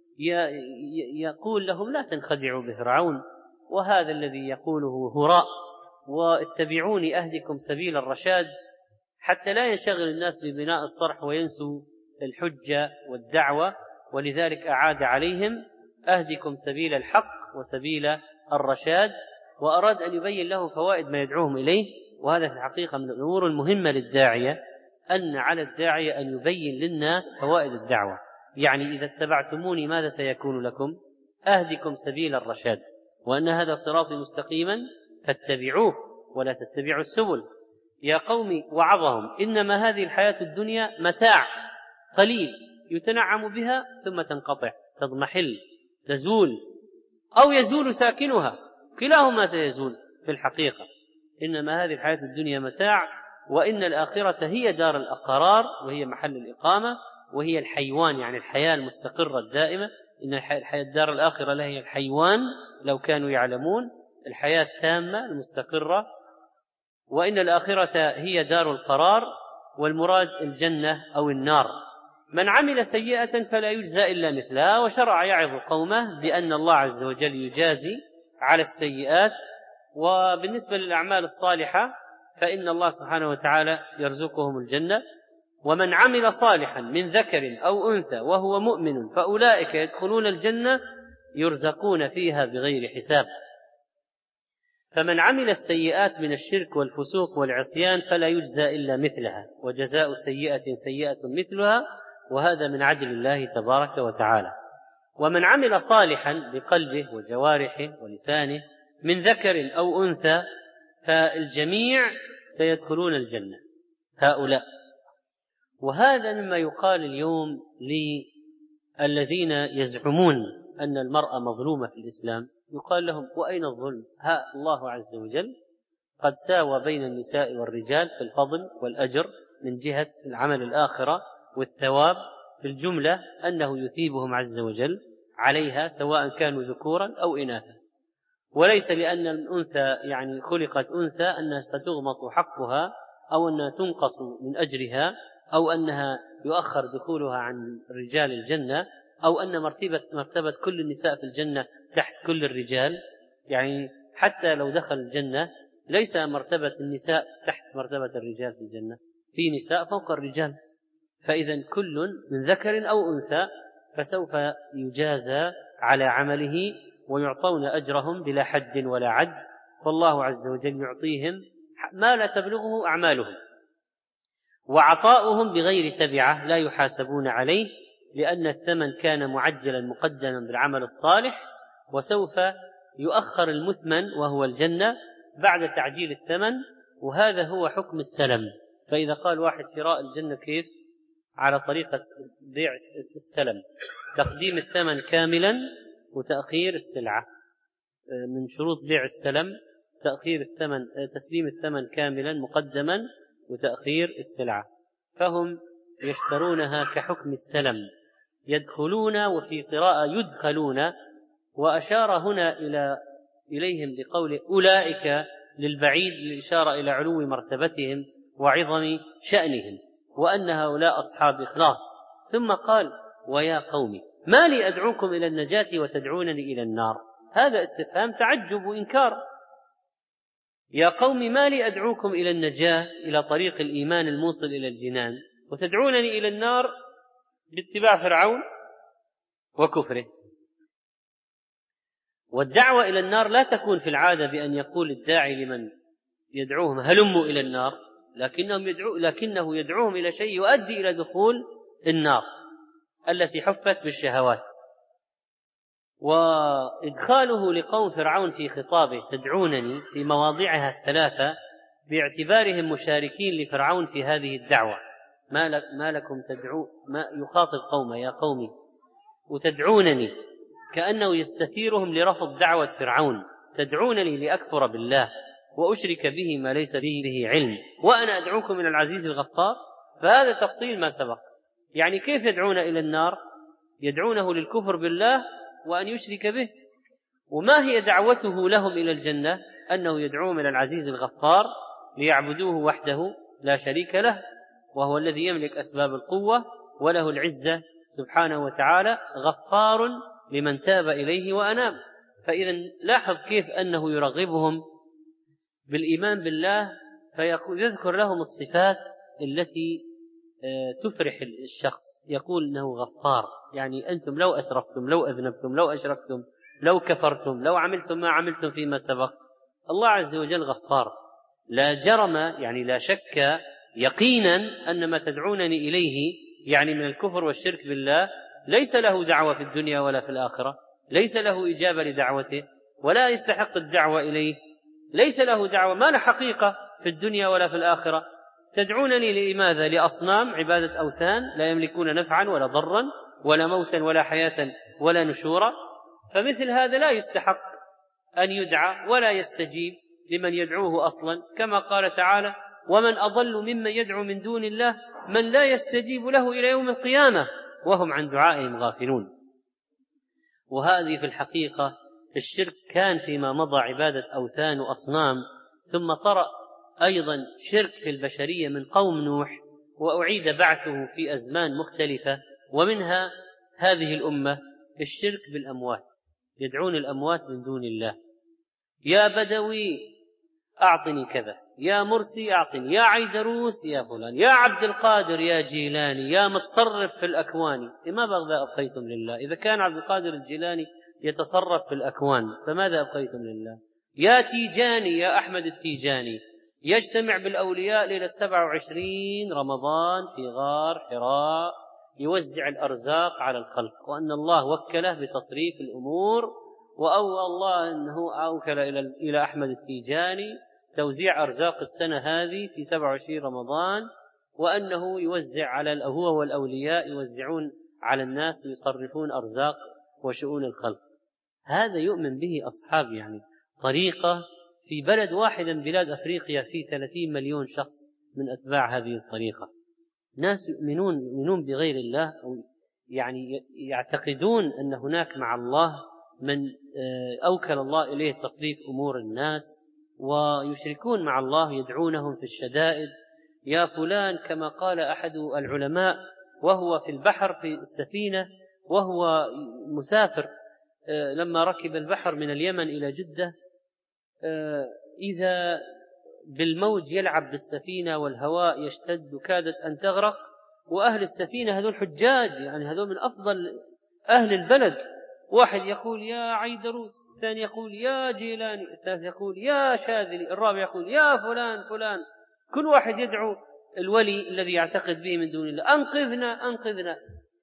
S2: يقول لهم لا تنخدعوا بفرعون، وهذا الذي يقوله هراء، واتبعوني أهدكم سبيل الرشاد، حتى لا ينشغل الناس ببناء الصرح وينسوا الحجة والدعوة. ولذلك أعاد عليهم أهدكم سبيل الحق وسبيل الرشاد، وأراد أن يبين لهم فوائد ما يدعوهم إليه. وهذا في الحقيقة من الأمور المهمة للداعية، أن على الداعية أن يبين للناس فوائد الدعوة. يعني إذا اتبعتموني ماذا سيكون لكم؟ أهدكم سبيل الرشاد، وأن هذا صراطي مستقيما فاتبعوه ولا تتبعوا السبل. يا قوم، وعظهم، إنما هذه الحياة الدنيا متاع قليل يتنعم بها ثم تنقطع، تضمحل، تزول، أو يزول ساكنها، كلاهما سيزول في الحقيقة. إنما هذه الحياة الدنيا متاع، وإن الآخرة هي دار القرار، وهي محل الإقامة، وهي الحيوان، يعني الحياة المستقرة الدائمة. إن الدار الآخرة هي الحيوان لو كانوا يعلمون، الحياة التامة المستقرة، وإن الآخرة هي دار القرار، والمراد الجنة أو النار. من عمل سيئة فلا يجزى إلا مثلها، وشرع يعظ قومه بأن الله عز وجل يجازي على السيئات. وبالنسبة للأعمال الصالحة فإن الله سبحانه وتعالى يرزقهم الجنة. ومن عمل صالحا من ذكر أو أنثى وهو مؤمن فأولئك يدخلون الجنة يرزقون فيها بغير حساب. فمن عمل السيئات من الشرك والفسوق والعصيان فلا يجزى إلا مثلها، وجزاء سيئة سيئة مثلها، وهذا من عدل الله تبارك وتعالى. ومن عمل صالحا بقلبه وجوارحه ولسانه من ذكر أو أنثى فالجميع سيدخلون الجنة هؤلاء. وهذا مما يقال اليوم للذين يزعمون أن المرأة مظلومة في الإسلام، يقال لهم وأين الظلم؟ ها الله عز وجل قد ساوى بين النساء والرجال في الفضل والأجر من جهة العمل الآخرة والثواب، في الجملة أنه يثيبهم عز وجل عليها سواء كانوا ذكورا أو إناثا. وليس لأن الأنثى يعني خلقت أنثى أنها ستغمط حقها أو أنها تنقص من أجرها أو أنها يؤخر دخولها عن رجال الجنة، أو أن مرتبة كل النساء في الجنة تحت كل الرجال. يعني حتى لو دخل الجنة ليس مرتبة النساء تحت مرتبة الرجال في الجنة، في نساء فوق الرجال. فإذا كل من ذكر أو أنثى فسوف يجازى على عمله ويعطون أجرهم بلا حد ولا عد، والله عز وجل يعطيهم ما لا تبلغه أعمالهم، وعطاؤهم بغير تبعة لا يحاسبون عليه، لأن الثمن كان معجلا مقدما بالعمل الصالح، وسوف يؤخر المثمن وهو الجنة بعد تعجيل الثمن. وهذا هو حكم السلم. فإذا قال واحد شراء الجنة كيف؟ على طريقة بيع السلم، تقديم الثمن كاملا وتأخير السلعة. من شروط بيع السلم تأخير الثمن، تسليم الثمن كاملا مقدما وتأخير السلعة. فهم يشترونها كحكم السلم، يدخلون، وفي قراءة يدخلون، وأشار هنا إليهم بقول أولئك للبعيد، للإشارة إلى علو مرتبتهم وعظم شأنهم، وأن هؤلاء أصحاب إخلاص. ثم قال ويا قوم ما لي أدعوكم إلى النجاة وتدعونني إلى النار. هذا استفهام تعجب وإنكار. يا قوم ما لي أدعوكم إلى النجاة، إلى طريق الإيمان الموصل إلى الجنان، وتدعونني إلى النار باتباع فرعون وكفره. والدعوة إلى النار لا تكون في العادة بأن يقول الداعي لمن يدعوهم هلموا إلى النار، لكنه يدعوهم إلى شيء يؤدي إلى دخول النار التي حفت بالشهوات. وإدخاله لقوم فرعون في خطابه تدعونني في مواضعها الثلاثة باعتبارهم مشاركين لفرعون في هذه الدعوة. ما لكم تدعون، ما يخاطب قومه يا قومي وتدعونني، كأنه يستثيرهم لرفض دعوة فرعون. تدعونني لأكفر بالله وأشرك به ما ليس به علم وأنا أدعوكم من العزيز الغفار. فهذا تفصيل ما سبق. يعني كيف يدعون إلى النار؟ يدعونه للكفر بالله وأن يشرك به. وما هي دعوته لهم إلى الجنة؟ أنه يدعوهم إلى العزيز الغفار ليعبدوه وحده لا شريك له، وهو الذي يملك أسباب القوة وله العزة سبحانه وتعالى، غفار لمن تاب إليه وأناب. فإذا لاحظ كيف أنه يرغبهم بالإيمان بالله، فيذكر لهم الصفات التي تفرح الشخص. يقول إنه غفار، يعني أنتم لو أسرفتم، لو أذنبتم، لو أشركتم، لو كفرتم، لو عملتم ما عملتم فيما سبق، الله عز وجل غفار. لا جرم، يعني لا شك يقينا أن ما تدعونني إليه يعني من الكفر والشرك بالله ليس له دعوة في الدنيا ولا في الآخرة، ليس له إجابة لدعوته ولا يستحق الدعوة إليه، ليس له دعوة، ما له حقيقة في الدنيا ولا في الآخرة. تدعونني لماذا؟ لأصنام، عبادة أوثان لا يملكون نفعا ولا ضرا ولا موتا ولا حياة ولا نشورا. فمثل هذا لا يستحق أن يدعى ولا يستجيب لمن يدعوه أصلا، كما قال تعالى: ومن أضل ممن يدعو من دون الله من لا يستجيب له إلى يوم القيامة وهم عن دعائهم غافلون. وهذه في الحقيقة الشرك كان فيما مضى عبادة أوثان وأصنام، ثم طرأ أيضا شرك في البشرية من قوم نوح، وأعيد بعثه في أزمان مختلفة، ومنها هذه الأمة الشرك بالأموات. يدعون الأموات من دون الله: يا بدوي أعطني كذا، يا مرسي أعطني، يا عيدروس، يا فلان، يا عبد القادر، يا جيلاني، يا متصرف في الأكوان. ماذا أبقيتم لله؟ إذا كان عبد القادر الجيلاني يتصرف في الأكوان فماذا أبقيتم لله؟ يا تيجاني، يا أحمد التيجاني، يجتمع بالأولياء ليلة 27 رمضان في غار حراء يوزع الأرزاق على الخلق، وأن الله وكله بتصريف الأمور، وأو الله أنه أوكل إلى أحمد التيجاني توزيع أرزاق السنة هذه في 27 رمضان، وأنه يوزع على هو والأولياء يوزعون على الناس يصرفون أرزاق وشؤون الخلق. هذا يؤمن به أصحاب يعني طريقة في بلد واحد من بلاد أفريقيا فيه 30 مليون شخص من أتباع هذه الطريقة. ناس يؤمنون بغير الله، أو يعني يعتقدون أن هناك مع الله من أوكل الله إليه تصريف أمور الناس، ويشركون مع الله، يدعونهم في الشدائد: يا فلان، كما قال أحد العلماء وهو في البحر في السفينة وهو مسافر، لما ركب البحر من اليمن إلى جدة، إذا بالموج يلعب بالسفينة والهواء يشتد وكادت أن تغرق، وأهل السفينة هذول حجاج، يعني هذول من أفضل أهل البلد. واحد يقول يا عيدروس، الثاني يقول يا جيلاني، الثالث يقول يا شاذلي، الرابع يقول يا فلان فلان. كل واحد يدعو الولي الذي يعتقد به من دون الله: أنقذنا أنقذنا.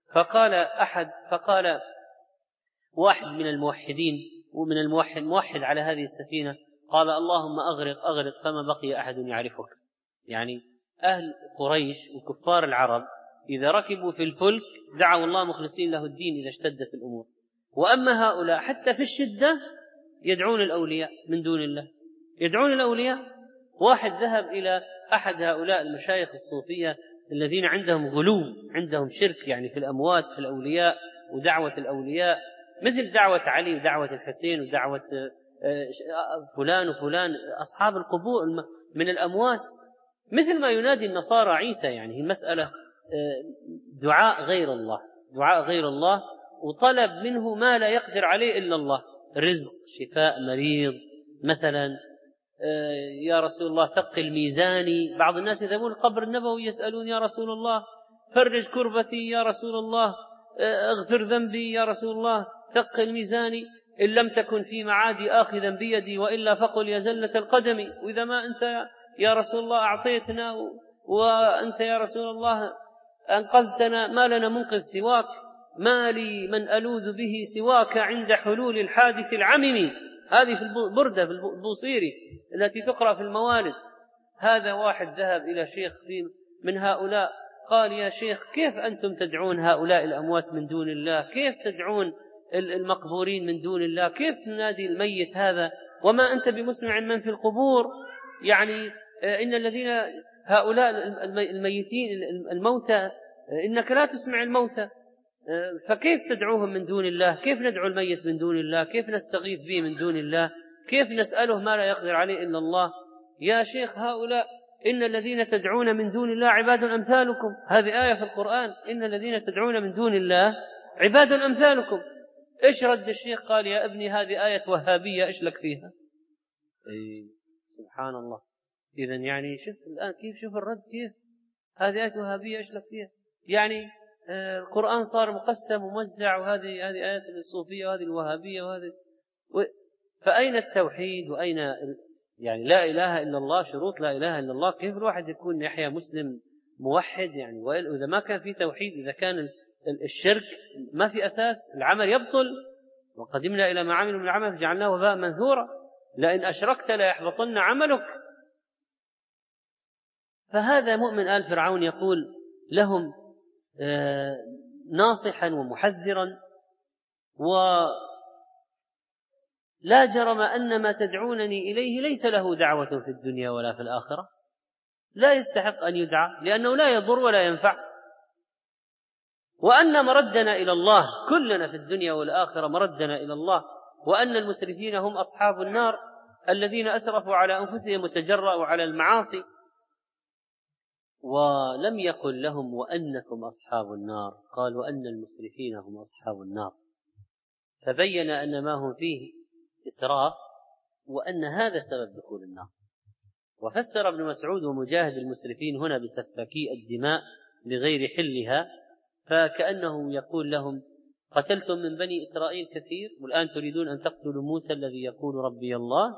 S2: فقال واحد من الموحدين ومن الموحد على هذه السفينة، قال: اللهم أغرق أغرق فما بقي أحد يعرفك. يعني أهل قريش وكفار العرب إذا ركبوا في الفلك دعوا الله مخلصين له الدين إذا اشتدت الأمور. وأما هؤلاء حتى في الشدة يدعون الأولياء من دون الله، يدعون الأولياء. واحد ذهب إلى أحد هؤلاء المشايخ الصوفية الذين عندهم غلو، عندهم شرك يعني في الأموات، في الأولياء ودعوة الأولياء، مثل دعوة علي ودعوة الحسين ودعوة فلان وفلان أصحاب القبور من الأموات، مثل ما ينادي النصارى عيسى. يعني هي مسألة دعاء غير الله، دعاء غير الله، وطلب منه ما لا يقدر عليه إلا الله: رزق، شفاء مريض مثلا، يا رسول الله ثقل ميزاني. بعض الناس يذهبون القبر النبوي يسألون: يا رسول الله فرج كربتي، يا رسول الله اغفر ذنبي، يا رسول الله ثقل ميزاني، إن لم تكن في معادي آخذا بيدي وإلا فقل يا زلة القدم. وإذا ما أنت يا رسول الله أعطيتنا وأنت يا رسول الله أنقذتنا، ما لنا منقذ سواك، ما لي من ألوذ به سواك عند حلول الحادث العمم. هذه في البردة في البوصيري التي تقرأ في الموالد. هذا واحد ذهب إلى شيخ من هؤلاء قال: يا شيخ، كيف أنتم تدعون هؤلاء الأموات من دون الله؟ كيف تدعون المقبورين من دون الله؟ كيف تنادي الميت هذا وما أنت بمسمع من في القبور؟ يعني إن الذين هؤلاء الميتين الموتى إنك لا تسمع الموتى، فكيف تدعوهم من دون الله؟ كيف ندعو الميت من دون الله؟ كيف نستغيث به من دون الله؟ كيف نسأله ما لا يقدر عليه إلا الله؟ يا شيخ، هؤلاء إن الذين تدعون من دون الله عباد أمثالكم. هذه آية في القرآن: إن الذين تدعون من دون الله عباد أمثالكم. إيش رد الشيخ؟ قال: يا ابني، هذه آية وهابية، إيش لك فيها؟ سبحان الله. إذن يعني شوف الآن كيف، شوف الرد كيف، هذه آية وهابية، إيش لك فيها؟ يعني القرآن صار مقسم وموزع، وهذه آيات الصوفية وهذه الوهابية فأين التوحيد وأين يعني لا إله إلا الله؟ شروط لا إله إلا الله. كيف الواحد يكون يحيى مسلم موحد يعني؟ وإذا ما كان في توحيد، إذا كان الشرك ما في أساس، العمل يبطل. وقدمنا إلى ما عملوا من العمل فجعلناه هباء منثورا، لئن أشركت ليحبطن عملك. فهذا مؤمن آل فرعون يقول لهم ناصحا ومحذرا: ولا جرم أن ما تدعونني إليه ليس له دعوة في الدنيا ولا في الآخرة، لا يستحق أن يدعى لأنه لا يضر ولا ينفع، وأن مردنا إلى الله، كلنا في الدنيا والآخرة مردنا إلى الله، وأن المسرفين هم أصحاب النار الذين أسرفوا على أنفسهم وتجرأوا على المعاصي. ولم يقل لهم وأنكم أصحاب النار، قال وأن المسرفين هم أصحاب النار، فبين أن ما هم فيه إسراف، وأن هذا سبب دخول النار. وفسر ابن مسعود ومجاهد المسرفين هنا بسفاكي الدماء لغير حلها، فكأنه يقول لهم: قتلتم من بني إسرائيل كثير، والآن تريدون أن تقتلوا موسى الذي يقول ربي الله.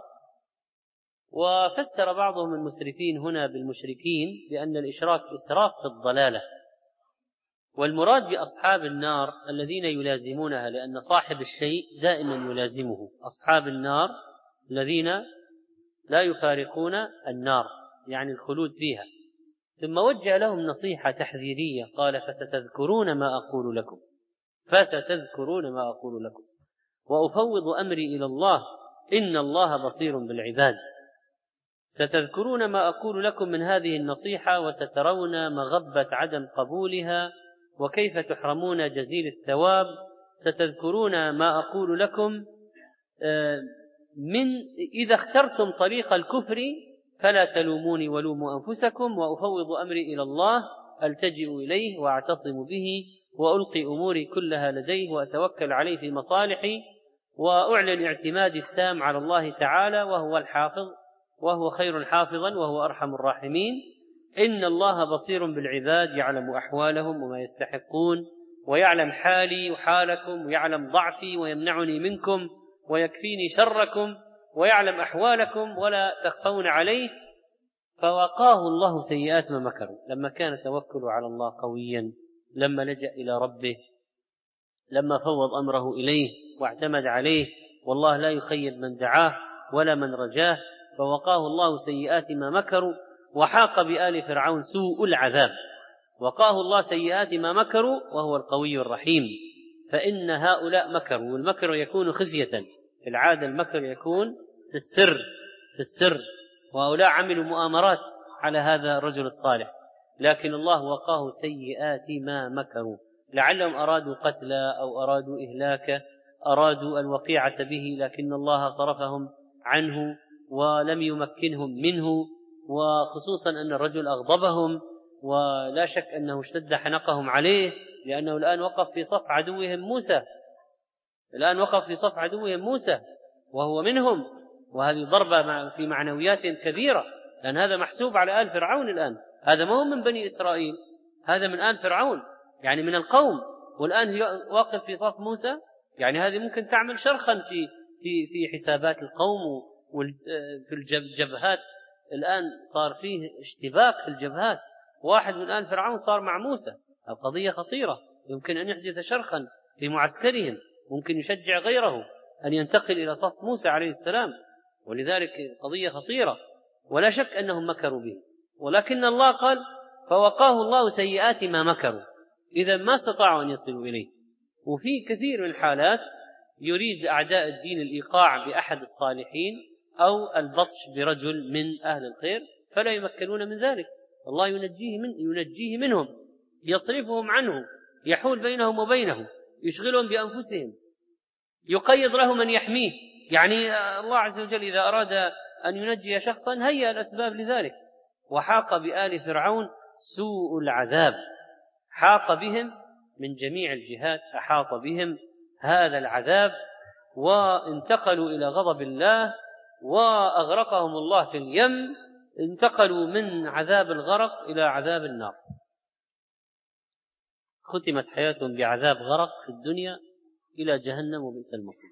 S2: وفسر بعضهم المسرفين هنا بالمشركين لأن الإشراك إسراف في الضلالة، والمراد بأصحاب النار الذين يلازمونها، لأن صاحب الشيء دائما يلازمه. أصحاب النار الذين لا يفارقون النار، يعني الخلود فيها. ثم وجه لهم نصيحة تحذيرية، قال: فستذكرون ما أقول لكم، فستذكرون ما أقول لكم، وأفوض أمري إلى الله، إن الله بصير بالعباد. ستذكرون ما أقول لكم من هذه النصيحة، وسترون مغبة عدم قبولها وكيف تحرمون جزيل الثواب. ستذكرون ما أقول لكم من إذا اخترتم طريق الكفر فلا تلوموني ولوموا أنفسكم، وأفوض أمري إلى الله، ألتجئ إليه وأعتصم به، وألقي أموري كلها لديه، وأتوكل عليه في مصالحي، وأعلن اعتمادي التام على الله تعالى، وهو الحافظ، وهو خير حافظا، وهو أرحم الراحمين. إن الله بصير بالعباد، يعلم أحوالهم وما يستحقون، ويعلم حالي وحالكم، ويعلم ضعفي ويمنعني منكم، ويكفيني شركم، ويعلم أحوالكم ولا تخفون عليه. فوقاه الله سيئات ما مكروا، لما كان توكله على الله قويا، لما لجأ إلى ربه، لما فوض أمره إليه واعتمد عليه، والله لا يخيب من دعاه ولا من رجاه. فوقاه الله سيئات ما مكروا، وحاق بآل فرعون سوء العذاب. وقاه الله سيئات ما مكروا وهو القوي الرحيم. فإن هؤلاء مكروا، والمكر يكون خفية، في العادة المكر يكون في السر، وهؤلاء عملوا مؤامرات على هذا الرجل الصالح، لكن الله وقاه سيئات ما مكروا، لعلهم أرادوا قتلا أو أرادوا إهلاكه، أرادوا الوقيعة به، لكن الله صرفهم عنه ولم يمكنهم منه، وخصوصا أن الرجل أغضبهم، ولا شك أنه اشتد حنقهم عليه، لأنه الآن وقف في صف عدوهم موسى، وهو منهم، وهذه ضربة في معنويات كبيرة، لأن هذا محسوب على آل فرعون الآن، هذا ما هو من بني إسرائيل، هذا من آل فرعون، يعني من القوم، والآن واقف في صف موسى. يعني هذه ممكن تعمل شرخا في حسابات القوم وفي الجبهات الآن صار فيه اشتباك في الجبهات، واحد من آل فرعون صار مع موسى. القضية خطيرة، يمكن أن يحدث شرخا في معسكرهم، ممكن يشجع غيره أن ينتقل إلى صف موسى عليه السلام. ولذلك قضية خطيرة، ولا شك أنهم مكروا به، ولكن الله قال فوقاه الله سيئات ما مكروا، إذا ما استطاعوا أن يصلوا إليه. وفي كثير من الحالات يريد أعداء الدين الإيقاع بأحد الصالحين أو البطش برجل من أهل الخير فلا يمكنون من ذلك، الله ينجيه منهم، يصرفهم عنه، يحول بينهم وبينه، يشغلهم بأنفسهم، يقيض له من يحميه. يعني الله عز وجل إذا أراد أن ينجي شخصا هيأ الأسباب لذلك. وحاق بآل فرعون سوء العذاب، حاق بهم من جميع الجهات، أحاط بهم هذا العذاب، وانتقلوا إلى غضب الله، وأغرقهم الله في اليم، انتقلوا من عذاب الغرق إلى عذاب النار، ختمت حياتهم بعذاب غرق في الدنيا إلى جهنم وبئس المصير.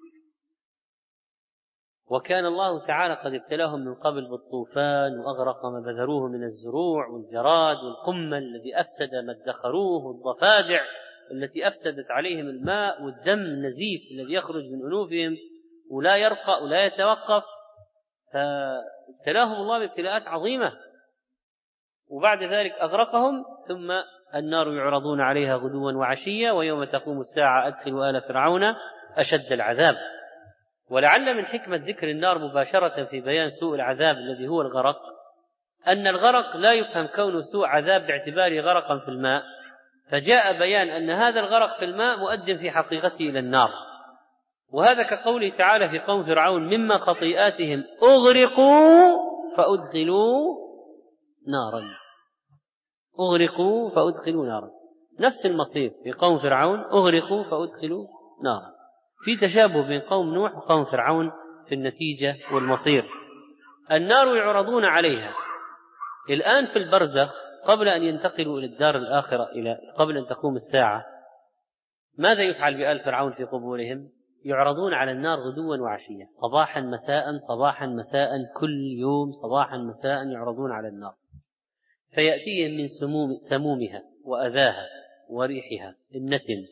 S2: وكان الله تعالى قد ابتلاهم من قبل بالطوفان، وأغرق ما بذروه من الزروع والجراد والقمل الذي أفسد ما ادخروه، والضفادع التي أفسدت عليهم الماء، والدم النزيف الذي يخرج من أنوفهم ولا يرقى ولا يتوقف. فابتلاهم الله بابتلاءات عظيمة، وبعد ذلك أغرقهم. ثم النار يعرضون عليها غدوا وعشيا، ويوم تقوم الساعة أدخلوا آل فرعون أشد العذاب. ولعل من حكمة ذكر النار مباشرة في بيان سوء العذاب الذي هو الغرق أن الغرق لا يفهم كونه سوء عذاب باعتباره غرقا في الماء، فجاء بيان أن هذا الغرق في الماء مؤد في حقيقته إلى النار. وهذا كقوله تعالى في قوم فرعون مما خطيئاتهم أغرقوا فأدخلوا نارا، أغرقوا فأدخلوا نارا، نفس المصير في قوم فرعون، أغرقوا فأدخلوا نارا، في تشابه بين قوم نوح وقوم فرعون في النتيجة والمصير. النار يعرضون عليها الآن في البرزخ قبل أن ينتقلوا إلى الدار الآخرة، قبل أن تقوم الساعة. ماذا يفعل بآل فرعون في قبورهم؟ يعرضون على النار غدوا وعشيا، صباحا مساء صباحا مساء، كل يوم صباحا مساء يعرضون على النار، فيأتيهم من سمومها وأذاها وريحها النتن،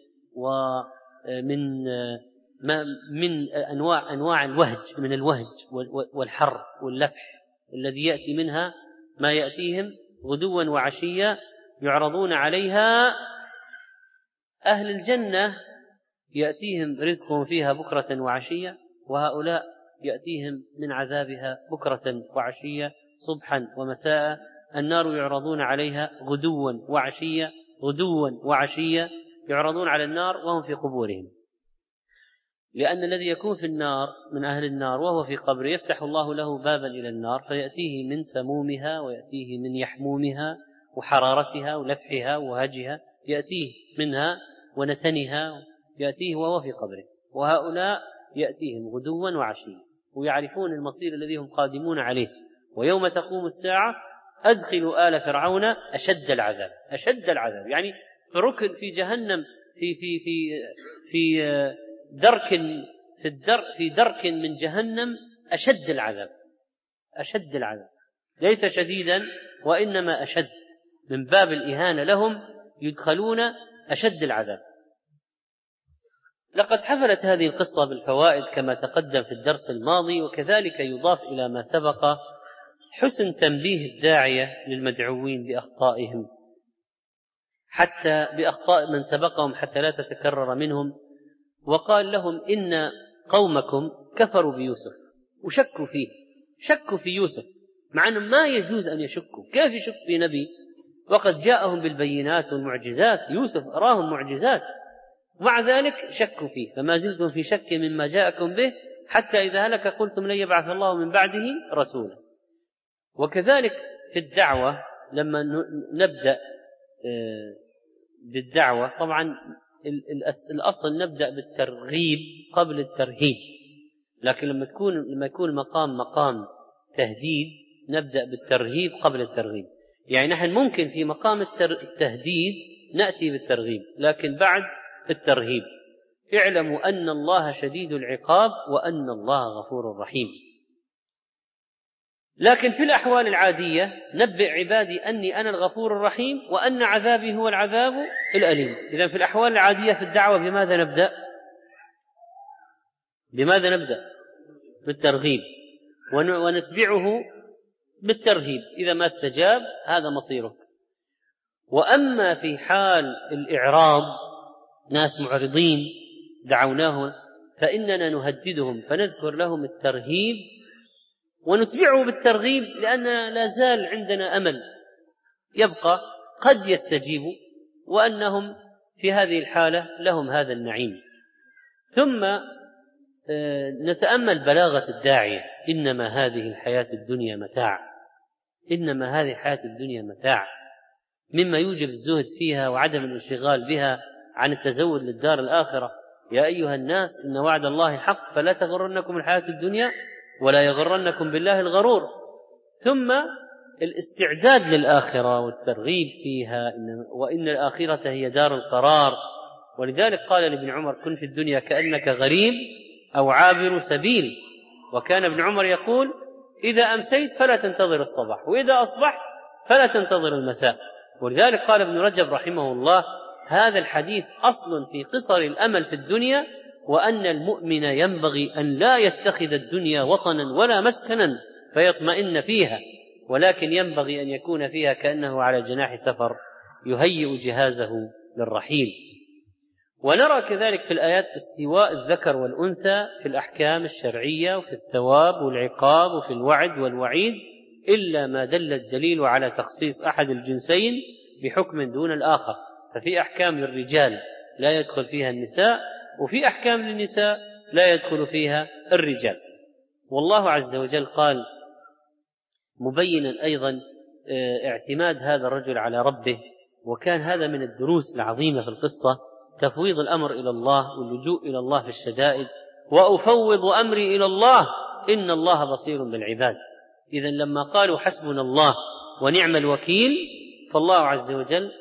S2: ومن أنواع الوهج، من الوهج والحر واللفح الذي يأتي منها ما يأتيهم غدوا وعشيا يعرضون عليها. أهل الجنة يأتيهم رزقهم فيها بكرة وعشية، وهؤلاء يأتيهم من عذابها بكرة وعشية، صبحا ومساء. النار يعرضون عليها غدوا وعشية، غدوا وعشية يعرضون على النار وهم في قبورهم، لأن الذي يكون في النار من أهل النار وهو في قبره يفتح الله له بابا إلى النار، فيأتيه من سمومها ويأتيه من يحمومها وحرارتها ولفحها وهجها، يأتيه منها ونتنها، يأتيه وهو في قبره. وهؤلاء يأتيهم غدوا وعشيا، ويعرفون المصير الذي هم قادمون عليه. ويوم تقوم الساعة أدخلوا آل فرعون أشد العذاب، أشد العذاب يعني في ركن في جهنم، في درك من جهنم، أشد العذاب، أشد العذاب، ليس شديدا وإنما أشد، من باب الإهانة لهم يدخلون أشد العذاب. لقد حفلت هذه القصة بالفوائد كما تقدم في الدرس الماضي، وكذلك يضاف إلى ما سبق حسن تنبيه الداعية للمدعوين بأخطائهم، حتى بأخطاء من سبقهم حتى لا تتكرر منهم. وقال لهم إن قومكم كفروا بيوسف وشكوا فيه، شكوا في يوسف، مع أنه ما يجوز أن يشكوا، كيف يشك في نبي وقد جاءهم بالبينات والمعجزات؟ يوسف أراهم معجزات، ومع ذلك شكوا فيه. فما زلتم في شك مما جاءكم به، حتى إذا هلك قلتم لن يبعث الله من بعده رسولا. وكذلك في الدعوة لما نبدأ بالدعوة، طبعا الأصل نبدأ بالترغيب قبل الترهيب، لكن لما يكون مقام تهديد نبدأ بالترهيب قبل الترغيب. يعني نحن ممكن في مقام التهديد نأتي بالترغيب، لكن بعد الترهيب اعلموا أن الله شديد العقاب وأن الله غفور رحيم. لكن في الأحوال العادية نبئ عبادي أني أنا الغفور الرحيم وأن عذابي هو العذاب الأليم. إذن في الأحوال العادية في الدعوة بماذا نبدأ؟ بالترغيب، ونتبعه بالترهيب، إذا ما استجاب هذا مصيره. وأما في حال الإعراض، ناس معرضين دعوناهم، فإننا نهددهم فنذكر لهم الترهيب ونتبعه بالترغيب، لأن لا زال عندنا أمل يبقى قد يستجيبوا، وأنهم في هذه الحالة لهم هذا النعيم. ثم نتأمل بلاغة الداعية: إنما هذه الحياة الدنيا متاع، مما يوجب الزهد فيها وعدم الانشغال بها عن التزود للدار الآخرة. يا أيها الناس إن وعد الله حق فلا تغرنكم الحياة الدنيا ولا يغرنكم بالله الغرور. ثم الاستعداد للآخرة والترغيب فيها، وإن الآخرة هي دار القرار. ولذلك قال لابن عمر: كن في الدنيا كأنك غريب أو عابر سبيل. وكان ابن عمر يقول: إذا أمسيت فلا تنتظر الصباح، وإذا أصبحت فلا تنتظر المساء. ولذلك قال ابن رجب رحمه الله: هذا الحديث أصل في قصر الأمل في الدنيا، وأن المؤمن ينبغي أن لا يتخذ الدنيا وطنا ولا مسكنا فيطمئن فيها، ولكن ينبغي أن يكون فيها كأنه على جناح سفر يهيئ جهازه للرحيل. ونرى كذلك في الآيات استواء الذكر والأنثى في الأحكام الشرعية وفي الثواب والعقاب وفي الوعد والوعيد، إلا ما دل الدليل على تخصيص أحد الجنسين بحكم دون الآخر. ففي أحكام للرجال لا يدخل فيها النساء، وفي أحكام للنساء لا يدخل فيها الرجال. والله عز وجل قال مبينا أيضا اعتماد هذا الرجل على ربه، وكان هذا من الدروس العظيمة في القصة: تفويض الأمر إلى الله واللجوء إلى الله في الشدائد: وأفوض أمري إلى الله إن الله بصير بالعباد. إذن لما قالوا حسبنا الله ونعم الوكيل، فالله عز وجل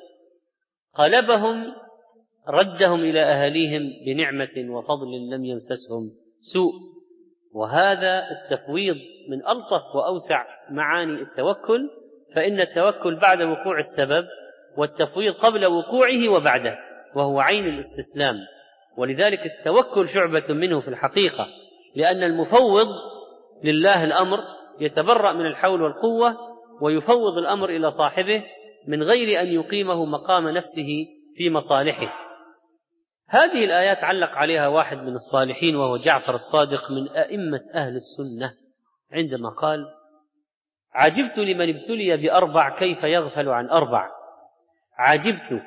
S2: قلبهم، ردهم إلى أهاليهم بنعمة وفضل لم يمسسهم سوء. وهذا التفويض من ألطف وأوسع معاني التوكل، فإن التوكل بعد وقوع السبب، والتفويض قبل وقوعه وبعده، وهو عين الاستسلام. ولذلك التوكل شعبة منه في الحقيقة، لأن المفوض لله الأمر يتبرأ من الحول والقوة ويفوض الأمر إلى صاحبه من غير أن يقيمه مقام نفسه في مصالحه. هذه الآيات علق عليها واحد من الصالحين وهو جعفر الصادق من أئمة أهل السنة، عندما قال: عجبت لمن ابتلي بأربع كيف يغفل عن أربع، عجبت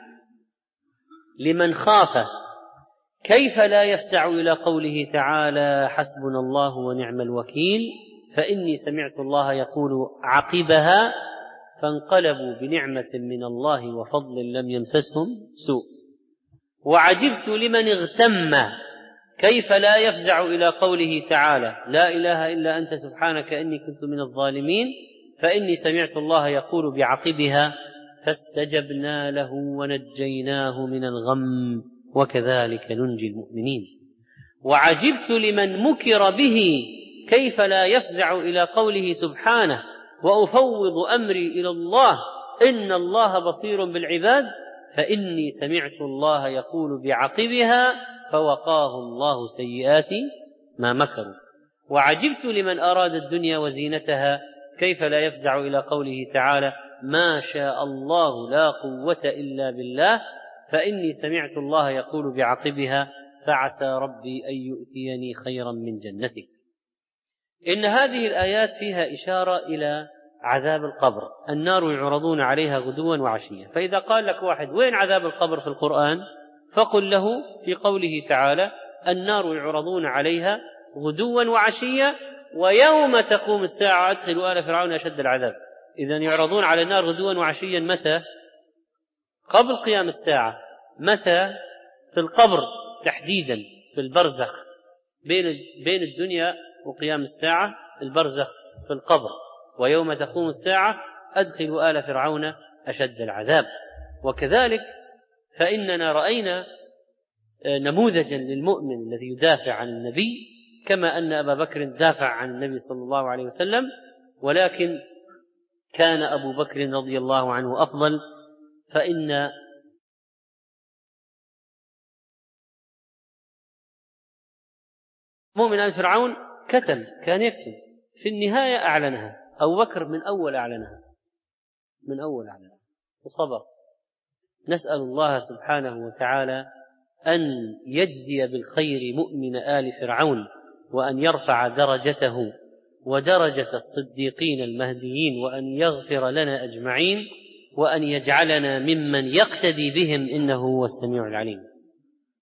S2: لمن خاف كيف لا يفزع إلى قوله تعالى حسبنا الله ونعم الوكيل، فإني سمعت الله يقول عقبها فانقلبوا بنعمة من الله وفضل لم يمسسهم سوء. وعجبت لمن اغتم كيف لا يفزع إلى قوله تعالى لا إله إلا أنت سبحانك إني كنت من الظالمين، فإني سمعت الله يقول بعقبها فاستجبنا له ونجيناه من الغم وكذلك ننجي المؤمنين. وعجبت لمن مكر به كيف لا يفزع إلى قوله سبحانه وأفوض أمري إلى الله إن الله بصير بالعباد، فإني سمعت الله يقول بعقبها فوقاه الله سيئات ما مكروا. وعجبت لمن أراد الدنيا وزينتها كيف لا يفزع إلى قوله تعالى ما شاء الله لا قوة إلا بالله، فإني سمعت الله يقول بعقبها فعسى ربي أن يؤتيني خيرا من جنتك. إن هذه الآيات فيها إشارة إلى عذاب القبر. النار يعرضون عليها غدوا وعشيا، فإذا قال لك واحد وين عذاب القبر في القرآن، فقل له في قوله تعالى النار يعرضون عليها غدوا وعشيا ويوم تقوم الساعة أدخلوا آل فرعون أشد العذاب. إذن يعرضون على النار غدوا وعشيا متى؟ قبل قيام الساعة. متى؟ في القبر تحديدا، في البرزخ، بين الدنيا وقيام الساعة البرزخ في القبر. ويوم تقوم الساعة أدخلوا آل فرعون أشد العذاب. وكذلك فإننا رأينا نموذجا للمؤمن الذي يدافع عن النبي، كما أن أبا بكر دافع عن النبي صلى الله عليه وسلم، ولكن كان أبو بكر رضي الله عنه أفضل، فإن مؤمن آل فرعون كان يكتم، في النهاية أعلنها أبو بكر من أول أعلنها وصبر. نسأل الله سبحانه وتعالى أن يجزي بالخير مؤمن آل فرعون، وأن يرفع درجته ودرجة الصديقين المهديين، وأن يغفر لنا أجمعين، وأن يجعلنا ممن يقتدي بهم، إنه هو السميع العليم.